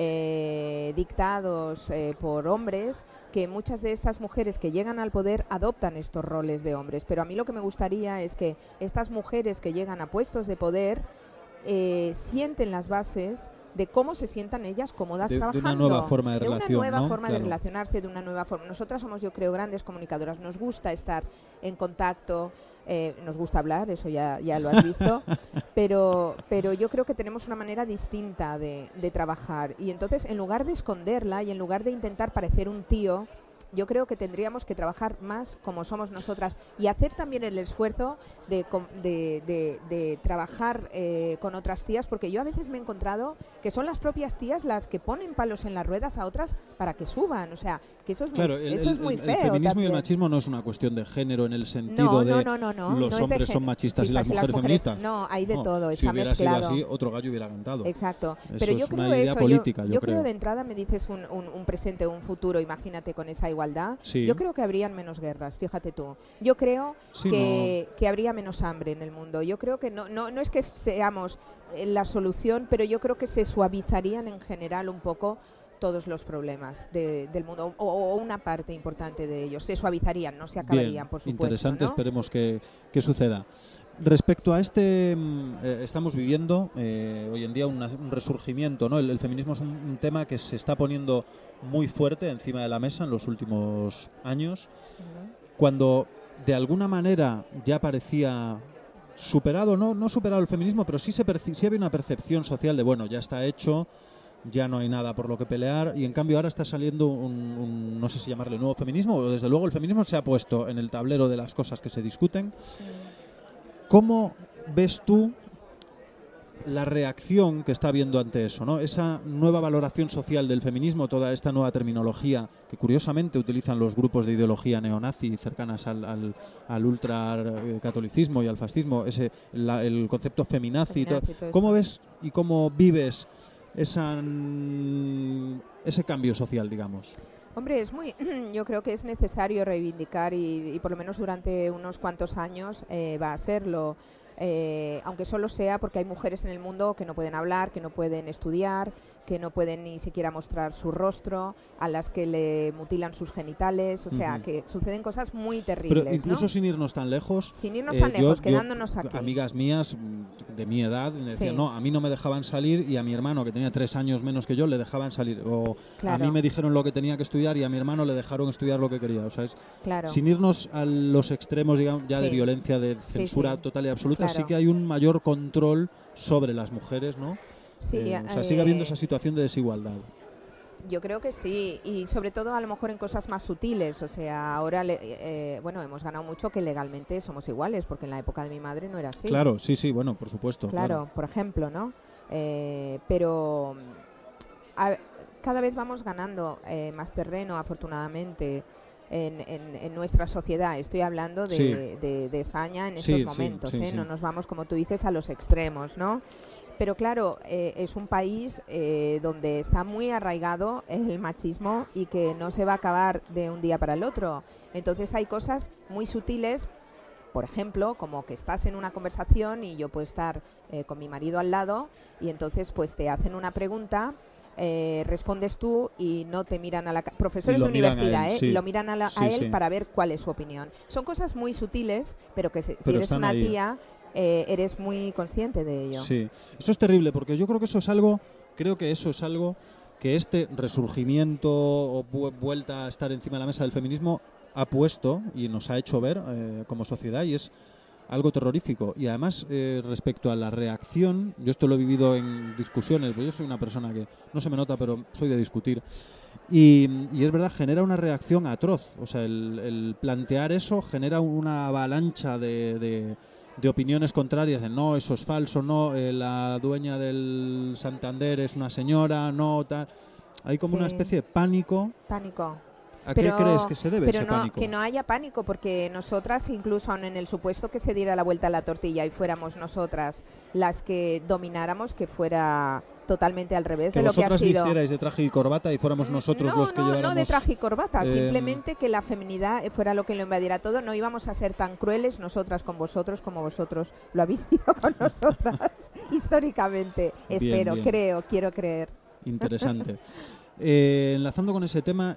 eh, dictados eh, por hombres, que muchas de estas mujeres que llegan al poder adoptan estos roles de hombres. Pero a mí lo que me gustaría es que estas mujeres que llegan a puestos de poder eh, sienten las bases de cómo se sientan ellas cómodas de, trabajando. De una nueva forma de, de relación, una nueva ¿no? forma claro. de relacionarse, de una nueva forma. Nosotras somos, yo creo, grandes comunicadoras. Nos gusta estar en contacto, eh, nos gusta hablar, eso ya, ya lo has visto, pero, pero yo creo que tenemos una manera distinta de, de trabajar. Y entonces, en lugar de esconderla y en lugar de intentar parecer un tío, yo creo que tendríamos que trabajar más como somos nosotras y hacer también el esfuerzo de, de, de, de trabajar eh, con otras tías, porque yo a veces me he encontrado que son las propias tías las que ponen palos en las ruedas a otras para que suban, o sea, que eso es muy, claro, el, eso es muy el, feo. El feminismo también. y el machismo no es una cuestión de género en el sentido no, de no, no, no, no, los no hombres son machistas y las mujeres, mujeres feministas. No, hay de no, todo, si está hubiera mezclado. sido así, otro gallo hubiera cantado. Exacto, eso pero yo es creo una idea eso, política, yo, yo, yo creo. creo de entrada me dices un, un, un presente, un futuro, imagínate con esa igualdad. Sí. Yo creo que habrían menos guerras, fíjate tú. Yo creo sí, que, no. que habría menos hambre en el mundo. Yo creo que no, no, no es que seamos la solución, pero yo creo que se suavizarían en general un poco todos los problemas de, del mundo, o, o una parte importante de ellos. Se suavizarían, no se acabarían, Bien, por supuesto. Interesante, ¿no? esperemos que, que suceda. Respecto a este, eh, estamos viviendo eh, hoy en día una, un resurgimiento, ¿no? El, el feminismo es un, un tema que se está poniendo muy fuerte encima de la mesa en los últimos años, uh-huh. cuando de alguna manera ya parecía superado, no, no superado el feminismo, pero sí, se perci- sí había una percepción social de, bueno, ya está hecho, ya no hay nada por lo que pelear, y en cambio ahora está saliendo un, un no sé si llamarle nuevo feminismo, o desde luego el feminismo se ha puesto en el tablero de las cosas que se discuten. ¿Cómo ves tú la reacción que está habiendo ante eso, ¿no? Esa nueva valoración social del feminismo, toda esta nueva terminología que curiosamente utilizan los grupos de ideología neonazi cercanas al, al, al ultracatolicismo y al fascismo, ese, la, el concepto feminazi. Feminazi, todo. todo ¿Cómo eso. ves y cómo vives esa, ese cambio social, digamos? Hombre, es muy, yo creo que es necesario reivindicar y, y por lo menos durante unos cuantos años eh, va a serlo. Eh, aunque solo sea porque hay mujeres en el mundo que no pueden hablar, que no pueden estudiar, que no pueden ni siquiera mostrar su rostro, a las que le mutilan sus genitales, o sea, Uh-huh. que suceden cosas muy terribles, Pero incluso ¿no? sin irnos tan lejos, Sin irnos eh, tan yo- lejos, yo- quedándonos aquí. amigas mías mm, de mi edad me decían, Sí. no, a mí no me dejaban salir y a mi hermano, que tenía tres años menos que yo, le dejaban salir. O Claro. a mí me dijeron lo que tenía que estudiar y a mi hermano le dejaron estudiar lo que quería. O sea, es, Claro. sin irnos a los extremos, digamos, ya de Sí. violencia, de Sí, censura sí. total y absoluta, Claro. sí que hay un mayor control sobre las mujeres, ¿no? Sí, Eh, o sea, eh, sigue habiendo esa situación de desigualdad. Yo creo que sí, y sobre todo a lo mejor en cosas más sutiles, o sea, ahora, le- eh, bueno, hemos ganado mucho que legalmente somos iguales, porque en la época de mi madre no era así. Claro, sí, sí, bueno, por supuesto. Claro, por ejemplo, ¿no? Eh, pero a- cada vez vamos ganando eh, más terreno, afortunadamente, en, en- en nuestra sociedad. Estoy hablando de, Sí. de- de España en Sí, estos sí, momentos, sí, ¿eh? sí. No nos vamos, como tú dices, a los extremos, ¿no? Pero claro, eh, es un país eh, donde está muy arraigado el machismo y que no se va a acabar de un día para el otro. Entonces hay cosas muy sutiles, por ejemplo, como que estás en una conversación y yo puedo estar eh, con mi marido al lado y entonces pues te hacen una pregunta, eh, respondes tú y no te miran a la... ca- Profesores lo de miran a universidad, él, ¿eh? sí. Y lo miran a, la- a Sí, él sí. para ver cuál es su opinión. Son cosas muy sutiles, pero que se- si Pero eres están una ahí. tía, eh, eres muy consciente de ello. Sí, eso es terrible porque yo creo que eso es algo, creo que eso es algo que este resurgimiento o vu- vuelta a estar encima de la mesa del feminismo ha puesto y nos ha hecho ver eh, como sociedad, y es algo terrorífico. Y además, eh, respecto a la reacción, yo esto lo he vivido en discusiones, porque yo soy una persona que no se me nota, pero soy de discutir. Y, y es verdad, genera una reacción atroz. O sea, el, el plantear eso genera una avalancha de, de, de opiniones contrarias, de no, eso es falso, no, eh, la dueña del Santander es una señora, no, tal. Hay como una Sí. especie de pánico. Pánico. ¿A Pero- qué crees que se debe Pero ese no, pánico? que no haya pánico, porque nosotras, incluso aun en el supuesto que se diera la vuelta a la tortilla y fuéramos nosotras las que domináramos, que fuera totalmente al revés que de lo que ha vosotras sido. vistierais de traje y corbata y fuéramos nosotros no, los que no, lleváramos... no de traje y corbata, eh, simplemente que la feminidad fuera lo que lo invadiera todo. No íbamos a ser tan crueles nosotras con vosotros como vosotros lo habéis sido con nosotras históricamente. Espero, bien. creo, quiero creer. Interesante. Eh, enlazando con ese tema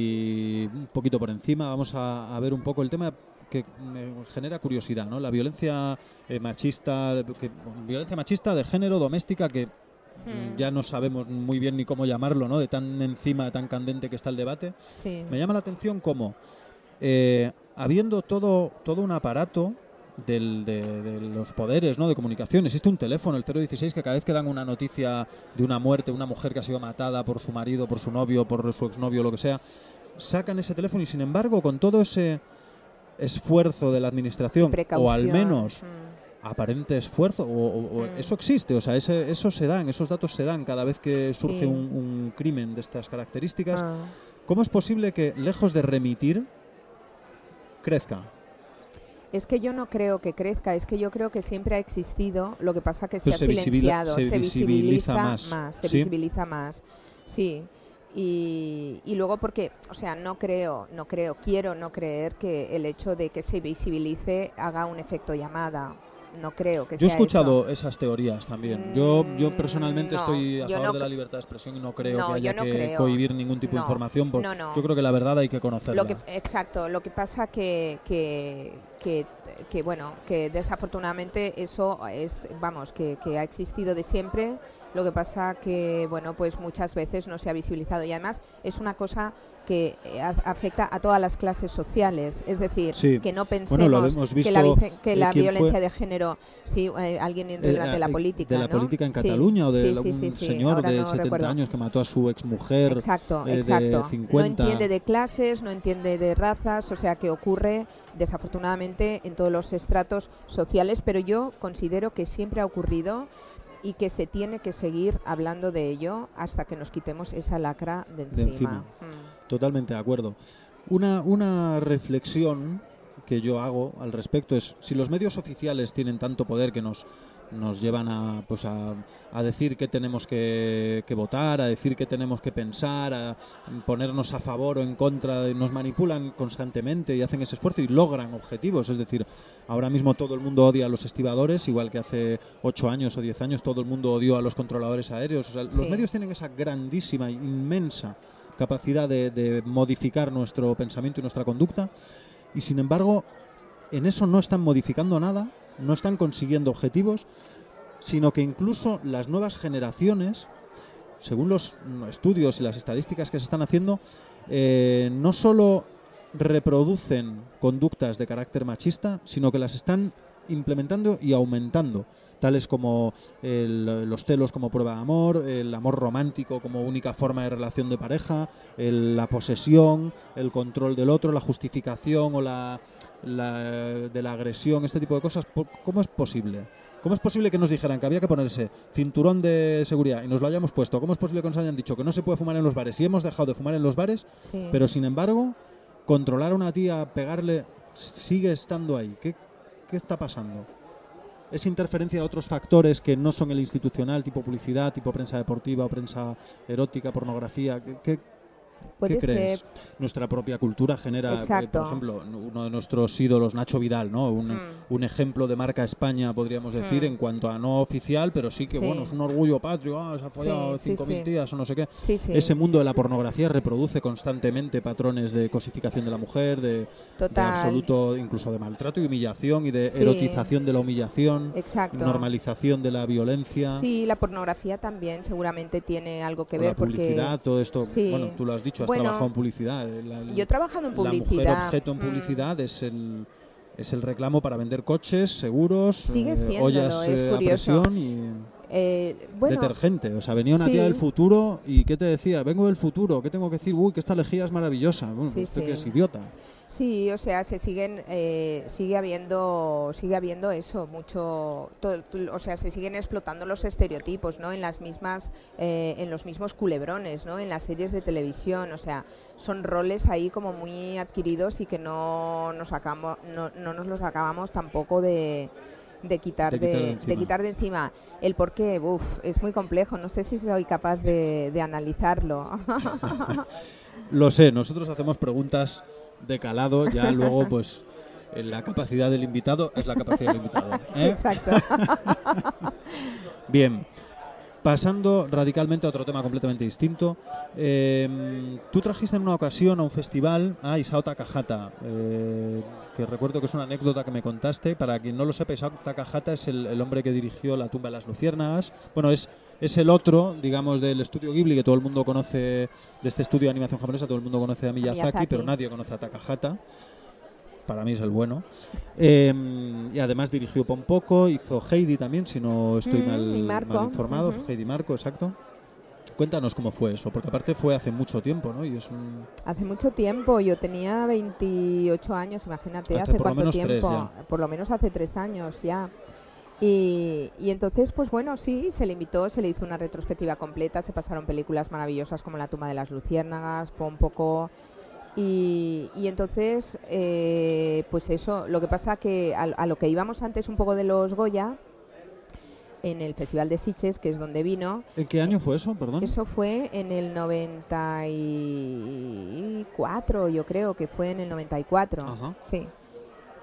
y un poquito por encima, vamos a, a ver un poco el tema que me genera curiosidad, ¿no? La violencia eh, machista, que, violencia machista de género, doméstica, que Hmm. mm, ya no sabemos muy bien ni cómo llamarlo, ¿no? De tan encima, tan candente que está el debate. Sí. Me llama la atención cómo, eh, habiendo todo, todo un aparato del- de, de los poderes, ¿no? De comunicación, existe un teléfono, el cero dieciséis, que cada vez que dan una noticia de una muerte, una mujer que ha sido matada por su marido, por su novio, por su exnovio, lo que sea, sacan ese teléfono y, sin embargo, con todo ese esfuerzo de la administración, Precaución. o al menos Hmm. aparente esfuerzo, o, o- o Mm. eso existe, o sea, ese, eso se dan, esos datos se dan cada vez que surge Sí. un, un crimen de estas características. Ah. ¿Cómo es posible que, lejos de remitir, crezca? Es que yo no creo que crezca, es que yo creo que siempre ha existido, lo que pasa que se Pues ha se visibila- silenciado, se se, visibiliza visibiliza más, se ¿sí? visibiliza más, sí. Y, y luego porque, o sea, no creo, no creo, quiero no creer que el hecho de que se visibilice haga un efecto llamada. No creo que Yo he sea escuchado eso. esas teorías también. Yo, yo Mm, personalmente no, estoy a yo favor no de la cre- libertad de expresión y no creo No, que haya yo no que creo. cohibir ningún tipo de No, información. Porque no, no. Yo creo que la verdad hay que conocerla. Lo que, exacto, lo que pasa que, que, que, que, bueno, que desafortunadamente eso es, vamos, que, que ha existido de siempre Lo que pasa que, bueno, pues muchas veces no se ha visibilizado y además es una cosa que eh, afecta a todas las clases sociales, es decir, sí. que no pensemos bueno, que la, que la eh, violencia fue? de género, sí, eh, alguien irrelevante eh, de la política, de la ¿no? política en sí, Cataluña o de sí, la, sí, un sí, sí. señor Ahora de no setenta recuerdo. años que mató a su exmujer exacto, eh, exacto. de cincuenta. No entiende de clases, no entiende de razas, o sea que ocurre desafortunadamente en todos los estratos sociales, pero yo considero que siempre ha ocurrido y que se tiene que seguir hablando de ello hasta que nos quitemos esa lacra de encima. De encima. Mm. Totalmente de acuerdo. Una, una reflexión que yo hago al respecto es, si los medios oficiales tienen tanto poder que nos, nos llevan a, pues a, a decir qué tenemos que, que votar, a decir qué tenemos que pensar, a ponernos a favor o en contra, nos manipulan constantemente y hacen ese esfuerzo y logran objetivos. Es decir, ahora mismo todo el mundo odia a los estibadores, igual que hace ocho años o diez años todo el mundo odió a los controladores aéreos. O sea, sí. Los medios tienen esa grandísima, inmensa capacidad de, de modificar nuestro pensamiento y nuestra conducta, y sin embargo en eso no están modificando nada, no están consiguiendo objetivos, sino que incluso las nuevas generaciones, según los estudios y las estadísticas que se están haciendo, eh, no solo reproducen conductas de carácter machista, sino que las están implementando y aumentando, tales como el, los celos como prueba de amor, el amor romántico como única forma de relación de pareja, el, la posesión, el control del otro, la justificación o la, la de la agresión, este tipo de cosas. ¿Cómo es posible? ¿Cómo es posible que nos dijeran que había que ponerse cinturón de seguridad y nos lo hayamos puesto? ¿Cómo es posible que nos hayan dicho que no se puede fumar en los bares y hemos dejado de fumar en los bares, sí. pero sin embargo controlar a una tía, pegarle, sigue estando ahí? ¿Qué ¿Qué está pasando? ¿Es interferencia de otros factores que no son el institucional, tipo publicidad, tipo prensa deportiva o prensa erótica, pornografía? ¿Qué, qué, ¿qué crees? Ser. Nuestra propia cultura genera, eh, por ejemplo, uno de nuestros ídolos, Nacho Vidal, ¿no? Un, mm. un ejemplo de marca España, podríamos decir, mm. en cuanto a no oficial, pero sí que, sí. bueno, es un orgullo patrio, ah, se ha follado sí, cinco mil sí, tías o no sé qué. Sí, sí. Ese mundo de la pornografía reproduce constantemente patrones de cosificación de la mujer, de, de absoluto, incluso de maltrato y humillación y de sí. erotización de la humillación, exacto. normalización de la violencia. Sí, la pornografía también seguramente tiene algo que o ver. La publicidad, porque... todo esto, sí. bueno, tú lo has dicho, has bueno, trabajado en publicidad. La, yo he trabajado en publicidad. La mujer objeto en publicidad mm. es el es el reclamo para vender coches, seguros, sigue eh, ollas es eh, curioso. a presión y eh, bueno, detergente. O sea, venía una sí. tía del futuro y ¿qué te decía? Vengo del futuro, ¿qué tengo que decir? Uy, que esta lejía es maravillosa. Bueno, sí, usted sí. que es idiota. Sí, o sea, se siguen, eh, sigue habiendo, sigue habiendo eso, mucho, todo, o sea, se siguen explotando los estereotipos, ¿no? En las mismas, eh, en los mismos culebrones, ¿no? En las series de televisión, o sea, son roles ahí como muy adquiridos y que no nos acabamos, no, no nos los acabamos tampoco de, de quitar de, de, de, de quitar de encima. El por qué, uff, es muy complejo. No sé si soy capaz de, de analizarlo. Lo sé. Nosotros hacemos preguntas de calado, ya luego pues la capacidad del invitado es la capacidad del invitado, ¿eh? Exacto. Bien, pasando radicalmente a otro tema completamente distinto, eh, tú trajiste en una ocasión a un festival a Isao Takahata, eh, que recuerdo que es una anécdota que me contaste. Para quien no lo sepa, Isao Takahata es el, el hombre que dirigió La tumba de las luciérnagas. Bueno, es Es el otro, digamos, del estudio Ghibli, que todo el mundo conoce, de este estudio de animación japonesa, todo el mundo conoce a Miyazaki, Miyazaki. pero nadie conoce a Takahata. Para mí es el bueno. Eh, y además dirigió Pompoko, hizo Heidi también, si no estoy mm, mal, mal informado. Uh-huh. Heidi Marco, exacto. Cuéntanos cómo fue eso, porque aparte fue hace mucho tiempo, ¿no? Y es un... Hace mucho tiempo, yo tenía veintiocho años, imagínate, Hasta hace por cuánto lo menos tiempo. Tres, ya. Por lo menos hace tres años ya. Y, y entonces, pues bueno, sí, se le invitó, se le hizo una retrospectiva completa, se pasaron películas maravillosas como La tumba de las luciérnagas, Pompoko, y, y entonces, eh, pues eso, lo que pasa que a, a lo que íbamos antes un poco de los Goya, en el Festival de Sitges, que es donde vino. ¿En qué año fue eso, perdón? Eso fue en el noventa y cuatro, yo creo que fue en el noventa y cuatro, Ajá. sí.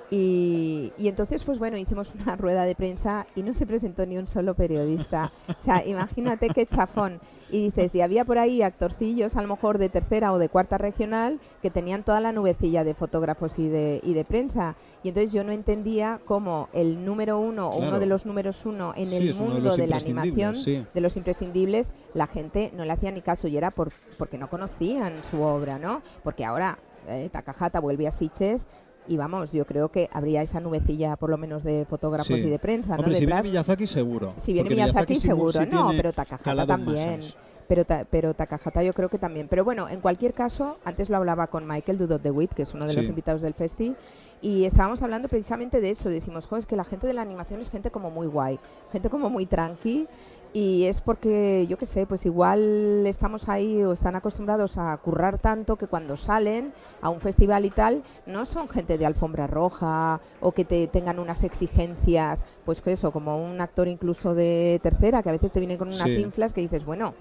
Y, y entonces, pues bueno, hicimos una rueda de prensa y no se presentó ni un solo periodista. O sea, imagínate qué chafón. Y dices, y había por ahí actorcillos, a lo mejor de tercera o de cuarta regional, que tenían toda la nubecilla de fotógrafos y de, y de prensa. Y entonces yo no entendía cómo el número uno, claro, o uno de los números uno en sí, el mundo de, de la animación, sí. de los imprescindibles, la gente no le hacía ni caso y era por, porque no conocían su obra, ¿no? Porque ahora eh, Takahata vuelve a Sitges. Y vamos, yo creo que habría esa nubecilla por lo menos de fotógrafos sí. y de prensa, Hombre, ¿no? si Detrás, viene Miyazaki seguro. Si viene Miyazaki, Miyazaki seguro, si no, pero Takahata también. Pero, ta, pero Takahata yo creo que también. Pero bueno, en cualquier caso, antes lo hablaba con Michael Dudot de Witt, que es uno de sí. los invitados del festi, y estábamos hablando precisamente de eso. Decimos, joder, es que la gente de la animación es gente como muy guay, gente como muy tranqui. Y es porque, yo qué sé, pues igual estamos ahí o están acostumbrados a currar tanto que cuando salen a un festival y tal, no son gente de alfombra roja o que te tengan unas exigencias, pues que eso, como un actor incluso de tercera, que a veces te vienen con unas sí. inflas que dices, bueno...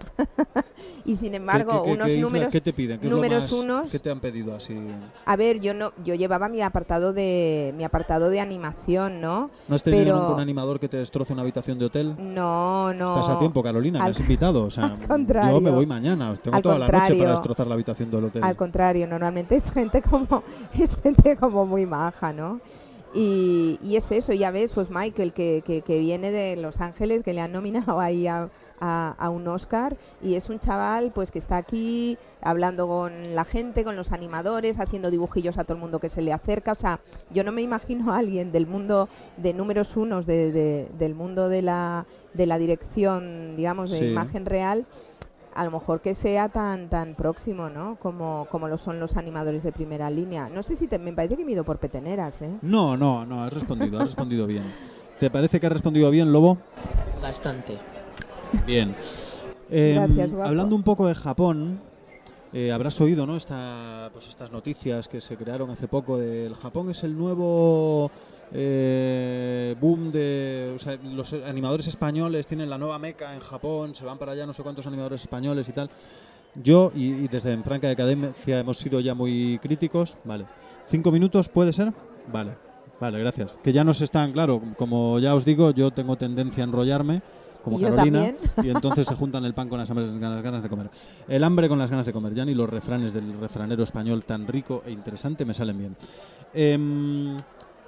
y sin embargo, ¿Qué, qué, unos qué números... ¿Qué te piden? ¿Qué números es lo más, unos... ¿Qué te han pedido así? A ver, yo no yo llevaba mi apartado de mi apartado de animación, ¿no? ¿No has tenido Pero... nunca un animador que te destroce una habitación de hotel? No, no. Estás a tiempo, Carolina, al... me has invitado. O sea, al contrario. Yo me voy mañana, tengo al toda contrario. la noche para destrozar la habitación del hotel. Al contrario, normalmente es gente como es gente como muy maja, ¿no? Y, y es eso, ya ves, pues Michael, que, que, que viene de Los Ángeles, que le han nominado ahí a, a, a un Oscar, y es un chaval pues que está aquí hablando con la gente, con los animadores, haciendo dibujillos a todo el mundo que se le acerca. O sea, yo no me imagino a alguien del mundo de números unos, de, de, del mundo de la, de la dirección, digamos, de sí. imagen real, a lo mejor que sea tan tan próximo, ¿no? Como, como lo son los animadores de primera línea. No sé si te, me parece que me he ido por peteneras, ¿eh? No, no, no, has respondido, has respondido bien. ¿Te parece que has respondido bien, Lobo? Bastante. Bien. Eh, Gracias, guapo. Hablando un poco de Japón, eh, habrás oído, ¿no? Esta, pues estas noticias que se crearon hace poco del Japón es el nuevo eh, boom de... O sea, los animadores españoles tienen la nueva meca en Japón, se van para allá no sé cuántos animadores españoles y tal. Yo, y, y desde en Franca de Cadencia hemos sido ya muy críticos, vale. ¿Cinco minutos puede ser? Vale, vale, gracias. Que ya nos están, claro, como ya os digo, yo tengo tendencia a enrollarme, como y Carolina, y entonces se juntan el pan con las, las ganas de comer. El hambre con las ganas de comer. Ya ni los refranes del refranero español tan rico e interesante me salen bien. Eh,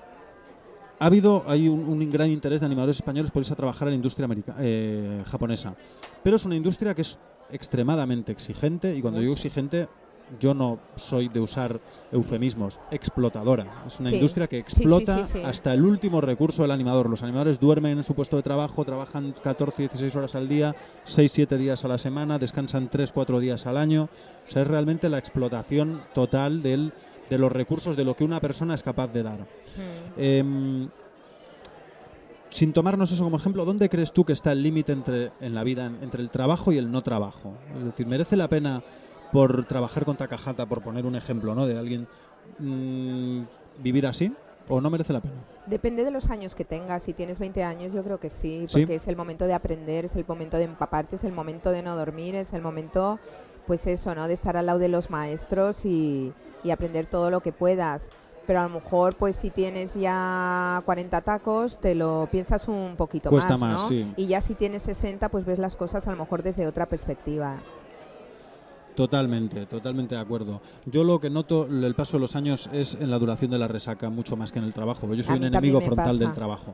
ha habido, hay un, un gran interés de animadores españoles por irse a trabajar en la industria america, eh, japonesa. Pero es una industria que es extremadamente exigente, y cuando digo exigente, yo no soy de usar eufemismos, explotadora. Es una sí. industria que explota sí, sí, sí, sí. hasta el último recurso del animador. Los animadores duermen en su puesto de trabajo, trabajan catorce, dieciséis horas al día, seis, siete días a la semana, descansan tres, cuatro días al año. O sea, es realmente la explotación total del, de los recursos de lo que una persona es capaz de dar. Mm. Eh, sin tomarnos eso como ejemplo, ¿dónde crees tú que está el límite entre en la vida entre el trabajo y el no trabajo? Es decir, ¿merece la pena por trabajar con Takahata, por poner un ejemplo, ¿no?, de alguien mmm, vivir así, o no merece la pena? Depende de los años que tengas. Si tienes veinte años, yo creo que sí, porque ¿sí? es el momento de aprender, es el momento de empaparte, es el momento de no dormir, es el momento, pues eso, ¿no?, de estar al lado de los maestros y, y aprender todo lo que puedas. Pero a lo mejor, pues si tienes ya cuarenta tacos, te lo piensas un poquito Cuesta más, más, ¿no? Sí. Y ya si tienes sesenta, pues ves las cosas a lo mejor desde otra perspectiva. Totalmente, totalmente de acuerdo. Yo lo que noto el paso de los años es en la duración de la resaca, mucho más que en el trabajo. Yo soy un enemigo frontal pasa. del trabajo.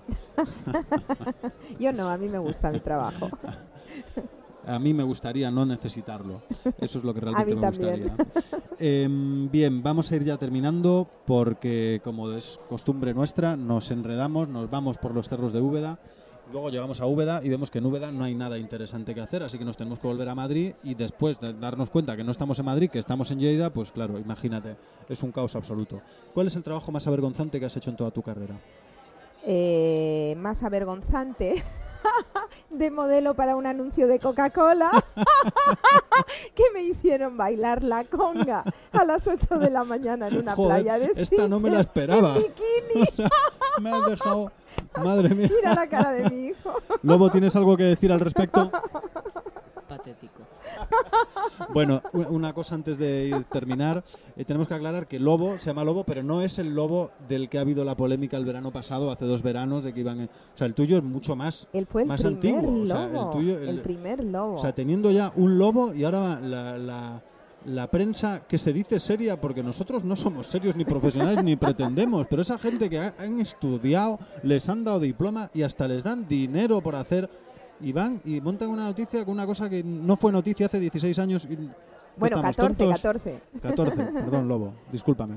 Yo no, a mí me gusta mi trabajo. A mí me gustaría no necesitarlo. Eso es lo que realmente me también. gustaría. Eh, bien, vamos a ir ya terminando porque, como es costumbre nuestra, nos enredamos, nos vamos por los cerros de Úbeda. Luego llegamos a Úbeda y vemos que en Úbeda no hay nada interesante que hacer, así que nos tenemos que volver a Madrid, y después de darnos cuenta que no estamos en Madrid, que estamos en Lleida, pues claro, imagínate, es un caos absoluto. ¿Cuál es el trabajo más avergonzante que has hecho en toda tu carrera? Eh, más avergonzante... de modelo para un anuncio de Coca-Cola que me hicieron bailar la conga a las ocho de la mañana en una Joder, playa de esta Sitges, no me la esperaba. en bikini. O sea, me has dejado... Madre mía. Mira la cara de mi hijo. Lobo, ¿tienes algo que decir al respecto? patético. Bueno, una cosa antes de terminar. Eh, tenemos que aclarar que Lobo se llama Lobo, pero no es el Lobo del que ha habido la polémica el verano pasado, hace dos veranos, de que iban... O sea, el tuyo es mucho más, Él fue el más primer antiguo. lobo. O sea, el, tuyo, el, el primer lobo. O sea, teniendo ya un lobo y ahora la... la La prensa que se dice seria, porque nosotros no somos serios ni profesionales ni pretendemos, pero esa gente que ha, han estudiado, les han dado diploma y hasta les dan dinero por hacer, y van y montan una noticia con una cosa que no fue noticia hace dieciséis años. Y bueno, catorce, catorce. catorce, perdón, Lobo, discúlpame.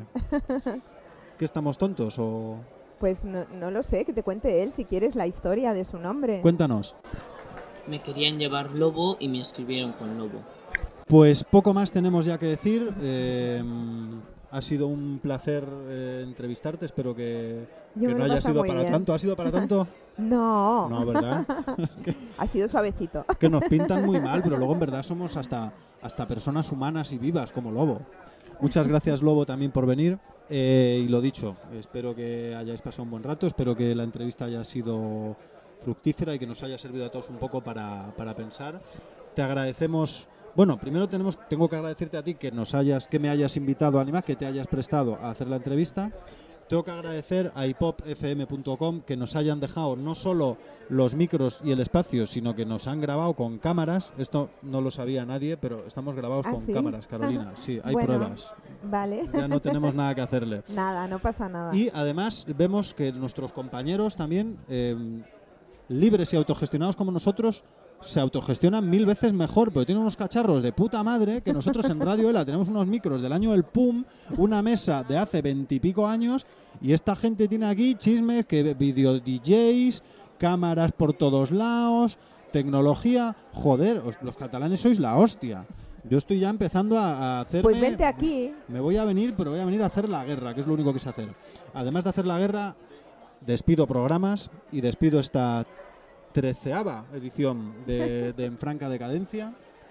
¿Qué estamos tontos o...? Pues no, no lo sé, que te cuente él si quieres la historia de su nombre. Cuéntanos. Me querían llevar Lobo y me escribieron con Lobo. Pues poco más tenemos ya que decir. Eh, ha sido un placer eh, entrevistarte. Espero que, que no haya sido para bien. tanto. ¿Ha sido para tanto? No. No, ¿verdad? Ha sido suavecito. Que nos pintan muy mal, pero luego en verdad somos hasta, hasta personas humanas y vivas como Lobo. Muchas gracias, Lobo, también por venir. Eh, y lo dicho, espero que hayáis pasado un buen rato. Espero que la entrevista haya sido fructífera y que nos haya servido a todos un poco para, para pensar. Te agradecemos... Bueno, primero tenemos, tengo que agradecerte a ti que nos hayas, que me hayas invitado a Animac, que te hayas prestado a hacer la entrevista. Tengo que agradecer a hipop f m punto com que nos hayan dejado no solo los micros y el espacio, sino que nos han grabado con cámaras. Esto no lo sabía nadie, pero estamos grabados ¿Ah, con sí? cámaras, Carolina. Sí, hay bueno, pruebas. Vale. Ya no tenemos nada que hacerle. Nada, no pasa nada. Y además vemos que nuestros compañeros también, eh, libres y autogestionados como nosotros, se autogestionan mil veces mejor, pero tienen unos cacharros de puta madre que nosotros en Radio Ela tenemos unos micros del año del P U M, una mesa de hace veintipico años, y esta gente tiene aquí chismes, que video D Js, cámaras por todos lados, tecnología. Joder, os, los catalanes sois la hostia. Yo estoy ya empezando a, a hacerme... Pues vente aquí. Me voy a venir, pero voy a venir a hacer la guerra, que es lo único que sé hacer. Además de hacer la guerra, despido programas y despido esta treceava edición de, de En Franca Decadencia,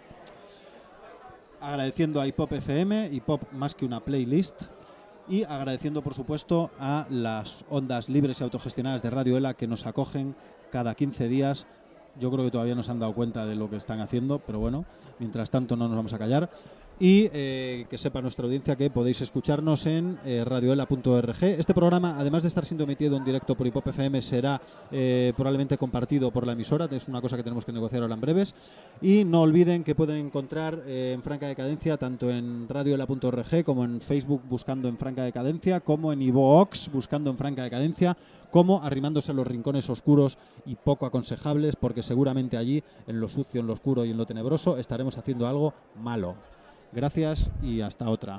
agradeciendo a Hipop F M, Hipop más que una playlist, y agradeciendo por supuesto a las ondas libres y autogestionadas de Radio Ela que nos acogen cada quince días. Yo creo que todavía no se han dado cuenta de lo que están haciendo, pero bueno, mientras tanto no nos vamos a callar. Y eh, que sepa nuestra audiencia que podéis escucharnos en eh, radioela punto org. Este programa, además de estar siendo emitido en directo por Hipop F M, será eh, probablemente compartido por la emisora. Es una cosa que tenemos que negociar ahora en breves. Y no olviden que pueden encontrar eh, En Franca Decadencia tanto en radioela punto org como en Facebook buscando En Franca Decadencia, como en iVoox buscando En Franca Decadencia, como arrimándose a los rincones oscuros y poco aconsejables, porque seguramente allí, en lo sucio, en lo oscuro y en lo tenebroso, estaremos haciendo algo malo. Gracias y hasta otra.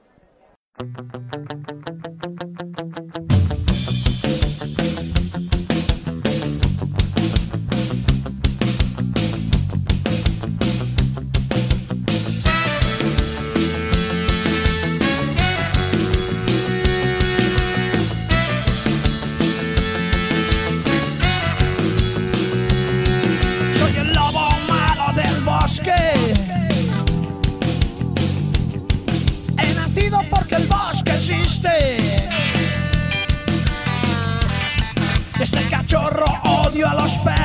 Soy el lobo malo del bosque. Porque el bosque existe. Desde cachorro odio a los perros.